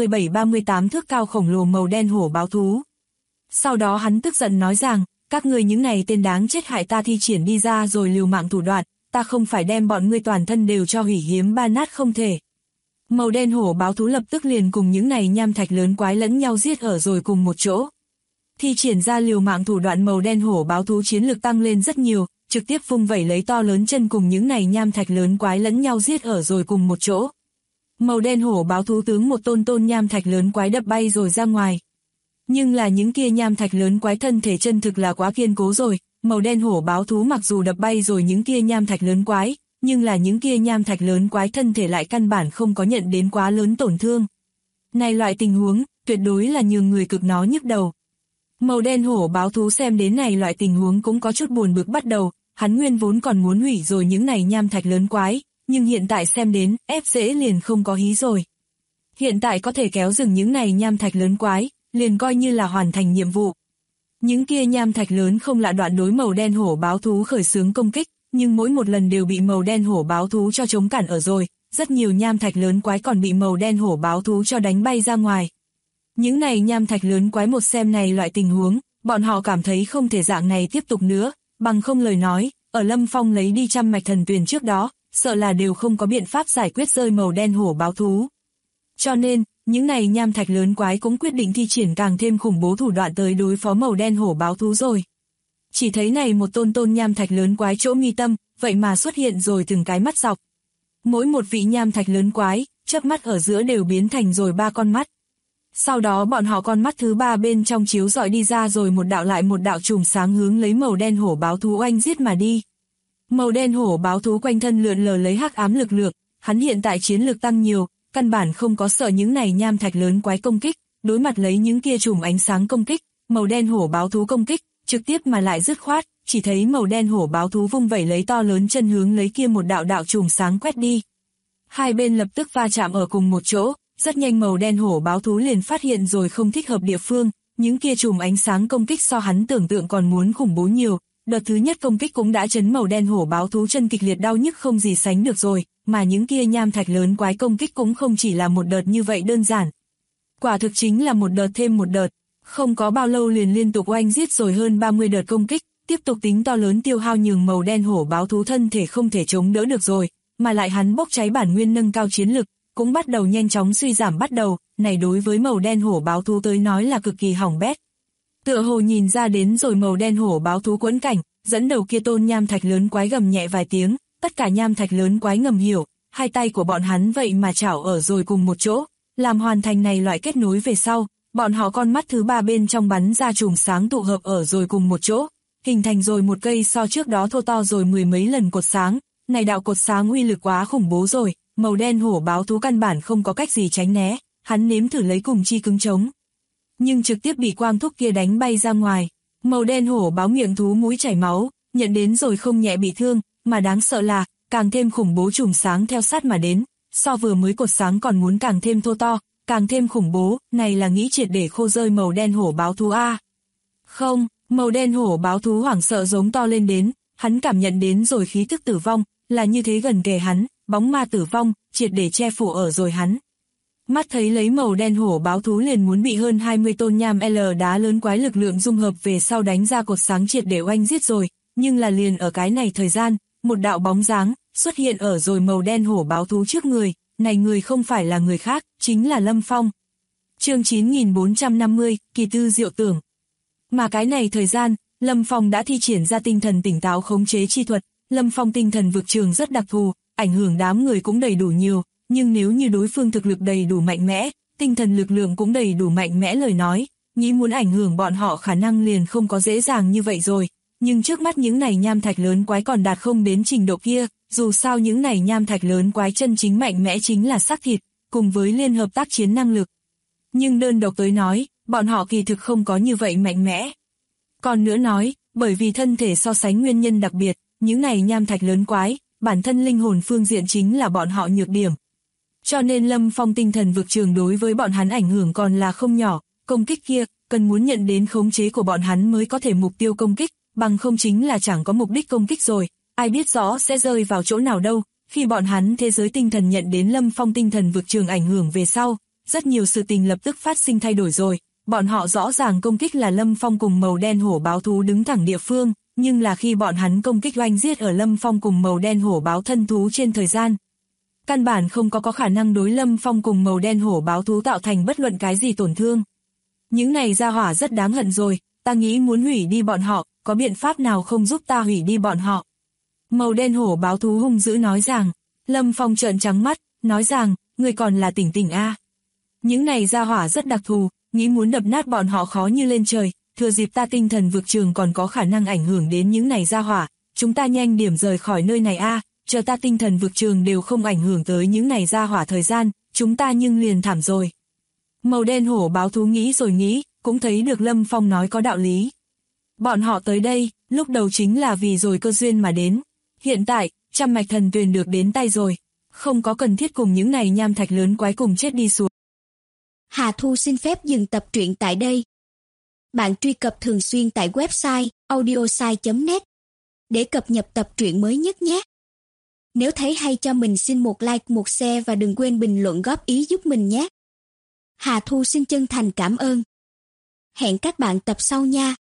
37-38 thước cao khổng lồ màu đen hổ báo thú. Sau đó hắn tức giận nói rằng, các người những này tên đáng chết hại ta thi triển đi ra rồi liều mạng thủ đoạn, ta không phải đem bọn ngươi toàn thân đều cho hủy hiếm ba nát không thể. Màu đen hổ báo thú lập tức liền cùng những này nham thạch lớn quái lẫn nhau giết ở rồi cùng một chỗ. Thi triển ra liều mạng thủ đoạn màu đen hổ báo thú chiến lực tăng lên rất nhiều, trực tiếp vung vẩy lấy to lớn chân cùng những này nham thạch lớn quái lẫn nhau giết ở rồi cùng một chỗ. Màu đen hổ báo thú tướng một tôn nham thạch lớn quái đập bay rồi ra ngoài. Nhưng là những kia nham thạch lớn quái thân thể chân thực là quá kiên cố rồi, màu đen hổ báo thú mặc dù đập bay rồi những kia nham thạch lớn quái, nhưng là những kia nham thạch lớn quái thân thể lại căn bản không có nhận đến quá lớn tổn thương. Này loại tình huống, tuyệt đối là nhường người cực nó nhức đầu. Màu đen hổ báo thú xem đến này loại tình huống cũng có chút buồn bực bắt đầu, hắn nguyên vốn còn muốn hủy rồi những này nham thạch lớn quái, nhưng hiện tại xem đến, ép dễ liền không có hí rồi. Hiện tại có thể kéo dừng những này nham thạch lớn quái, liền coi như là hoàn thành nhiệm vụ. Những kia nham thạch lớn không lạ đoạn đối màu đen hổ báo thú khởi xướng công kích, nhưng mỗi một lần đều bị màu đen hổ báo thú cho chống cản ở rồi, rất nhiều nham thạch lớn quái còn bị màu đen hổ báo thú cho đánh bay ra ngoài. Những này nham thạch lớn quái một xem này loại tình huống, bọn họ cảm thấy không thể dạng này tiếp tục nữa, bằng không lời nói, ở Lâm Phong lấy đi trăm mạch thần tuyền trước đó, sợ là đều không có biện pháp giải quyết rơi màu đen hổ báo thú. Cho nên, những này nham thạch lớn quái cũng quyết định thi triển càng thêm khủng bố thủ đoạn tới đối phó màu đen hổ báo thú rồi. Chỉ thấy này một tôn nham thạch lớn quái chỗ mi tâm, vậy mà xuất hiện rồi từng cái mắt dọc. Mỗi một vị nham thạch lớn quái, chớp mắt ở giữa đều biến thành rồi 3 con mắt. Sau đó bọn họ con mắt thứ 3 bên trong chiếu rọi đi ra rồi một đạo lại một đạo chùm sáng hướng lấy màu đen hổ báo thú oanh giết mà đi. Màu đen hổ báo thú quanh thân lượn lờ lấy hắc ám lực lượng, hắn hiện tại chiến lực tăng nhiều, căn bản không có sợ những này nham thạch lớn quái công kích, đối mặt lấy những kia chùm ánh sáng công kích, màu đen hổ báo thú công kích, trực tiếp mà lại dứt khoát, chỉ thấy màu đen hổ báo thú vung vẩy lấy to lớn chân hướng lấy kia một đạo chùm sáng quét đi. Hai bên lập tức va chạm ở cùng một chỗ, rất nhanh màu đen hổ báo thú liền phát hiện rồi không thích hợp địa phương, những kia chùm ánh sáng công kích so hắn tưởng tượng còn muốn khủng bố nhiều, đợt thứ nhất công kích cũng đã chấn màu đen hổ báo thú chân kịch liệt đau nhức không gì sánh được rồi, mà những kia nham thạch lớn quái công kích cũng không chỉ là một đợt như vậy đơn giản. Quả thực chính là một đợt thêm một đợt, không có bao lâu liền liên tục oanh giết rồi hơn 30 đợt công kích, tiếp tục tính to lớn tiêu hao nhường màu đen hổ báo thú thân thể không thể chống đỡ được rồi, mà lại hắn bốc cháy bản nguyên nâng cao chiến lực, cũng bắt đầu nhanh chóng suy giảm bắt đầu, này đối với màu đen hổ báo thú tới nói là cực kỳ hỏng bét. Tựa hồ nhìn ra đến rồi màu đen hổ báo thú quẫn cảnh, dẫn đầu kia tôn nham thạch lớn quái gầm nhẹ vài tiếng, tất cả nham thạch lớn quái ngầm hiểu, hai tay của bọn hắn vậy mà chảo ở rồi cùng một chỗ, làm hoàn thành này loại kết nối về sau, bọn họ con mắt thứ ba bên trong bắn ra chùm sáng tụ hợp ở rồi cùng một chỗ, hình thành rồi một cây so trước đó thô to rồi mười mấy lần cột sáng, này đạo cột sáng uy lực quá khủng bố rồi, màu đen hổ báo thú căn bản không có cách gì tránh né, hắn nếm thử lấy cùng chi cứng chống, nhưng trực tiếp bị quang thúc kia đánh bay ra ngoài. Màu đen hổ báo miệng thú mũi chảy máu, nhận đến rồi không nhẹ bị thương, mà đáng sợ là, càng thêm khủng bố chùm sáng theo sát mà đến, so vừa mới cột sáng còn muốn càng thêm thô to, càng thêm khủng bố, này là nghĩ triệt để khô rơi màu đen hổ báo thú a. Không, màu đen hổ báo thú hoảng sợ giống to lên đến, hắn cảm nhận đến rồi khí thức tử vong, là như thế gần kề hắn, bóng ma tử vong, triệt để che phủ ở rồi hắn. Mắt thấy lấy màu đen hổ báo thú liền muốn bị hơn 20 tôn nham L đá lớn quái lực lượng dung hợp về sau đánh ra cột sáng triệt để oanh giết rồi, nhưng là liền ở cái này thời gian, một đạo bóng dáng xuất hiện ở rồi màu đen hổ báo thú trước người, này người không phải là người khác, chính là Lâm Phong. Chương 9450, kỳ tư diệu tưởng. Mà cái này thời gian, Lâm Phong đã thi triển ra tinh thần tỉnh táo khống chế chi thuật, Lâm Phong tinh thần vực trường rất đặc thù, ảnh hưởng đám người cũng đầy đủ nhiều. Nhưng nếu như đối phương thực lực đầy đủ mạnh mẽ, tinh thần lực lượng cũng đầy đủ mạnh mẽ lời nói, nghĩ muốn ảnh hưởng bọn họ khả năng liền không có dễ dàng như vậy rồi. Nhưng trước mắt những này nham thạch lớn quái còn đạt không đến trình độ kia, dù sao những này nham thạch lớn quái chân chính mạnh mẽ chính là xác thịt, cùng với liên hợp tác chiến năng lực. Nhưng đơn độc tới nói, bọn họ kỳ thực không có như vậy mạnh mẽ. Còn nữa nói, bởi vì thân thể so sánh nguyên nhân đặc biệt, những này nham thạch lớn quái, bản thân linh hồn phương diện chính là bọn họ nhược điểm. Cho nên Lâm Phong tinh thần vực trường đối với bọn hắn ảnh hưởng còn là không nhỏ, công kích kia, cần muốn nhận đến khống chế của bọn hắn mới có thể mục tiêu công kích, bằng không chính là chẳng có mục đích công kích rồi, ai biết rõ sẽ rơi vào chỗ nào đâu, khi bọn hắn thế giới tinh thần nhận đến Lâm Phong tinh thần vực trường ảnh hưởng về sau, rất nhiều sự tình lập tức phát sinh thay đổi rồi, bọn họ rõ ràng công kích là Lâm Phong cùng màu đen hổ báo thú đứng thẳng địa phương, nhưng là khi bọn hắn công kích oanh giết ở Lâm Phong cùng màu đen hổ báo thân thú trên thời gian, căn bản không có khả năng đối Lâm Phong cùng màu đen hổ báo thú tạo thành bất luận cái gì tổn thương. Những này ra hỏa rất đáng hận rồi, ta nghĩ muốn hủy đi bọn họ, có biện pháp nào không giúp ta hủy đi bọn họ? Màu đen hổ báo thú hung dữ nói rằng, Lâm Phong trợn trắng mắt, nói rằng, người còn là tỉnh tỉnh a. Những này ra hỏa rất đặc thù, nghĩ muốn đập nát bọn họ khó như lên trời, thừa dịp ta tinh thần vực trường còn có khả năng ảnh hưởng đến những này ra hỏa, chúng ta nhanh điểm rời khỏi nơi này a. Chờ ta tinh thần vực trường đều không ảnh hưởng tới những này ra hỏa thời gian, chúng ta nhưng liền thảm rồi. Màu đen hổ báo thú nghĩ rồi nghĩ, cũng thấy được Lâm Phong nói có đạo lý. Bọn họ tới đây, lúc đầu chính là vì rồi cơ duyên mà đến. Hiện tại, trăm mạch thần tuyền được đến tay rồi. Không có cần thiết cùng những này nham thạch lớn quái cùng chết đi xuống. Hà Thu xin phép dừng tập truyện tại đây. Bạn truy cập thường xuyên tại website audiosai.net để cập nhật tập truyện mới nhất nhé. Nếu thấy hay cho mình xin một like, một share và đừng quên bình luận góp ý giúp mình nhé. Hà Thu xin chân thành cảm ơn. Hẹn các bạn tập sau nha.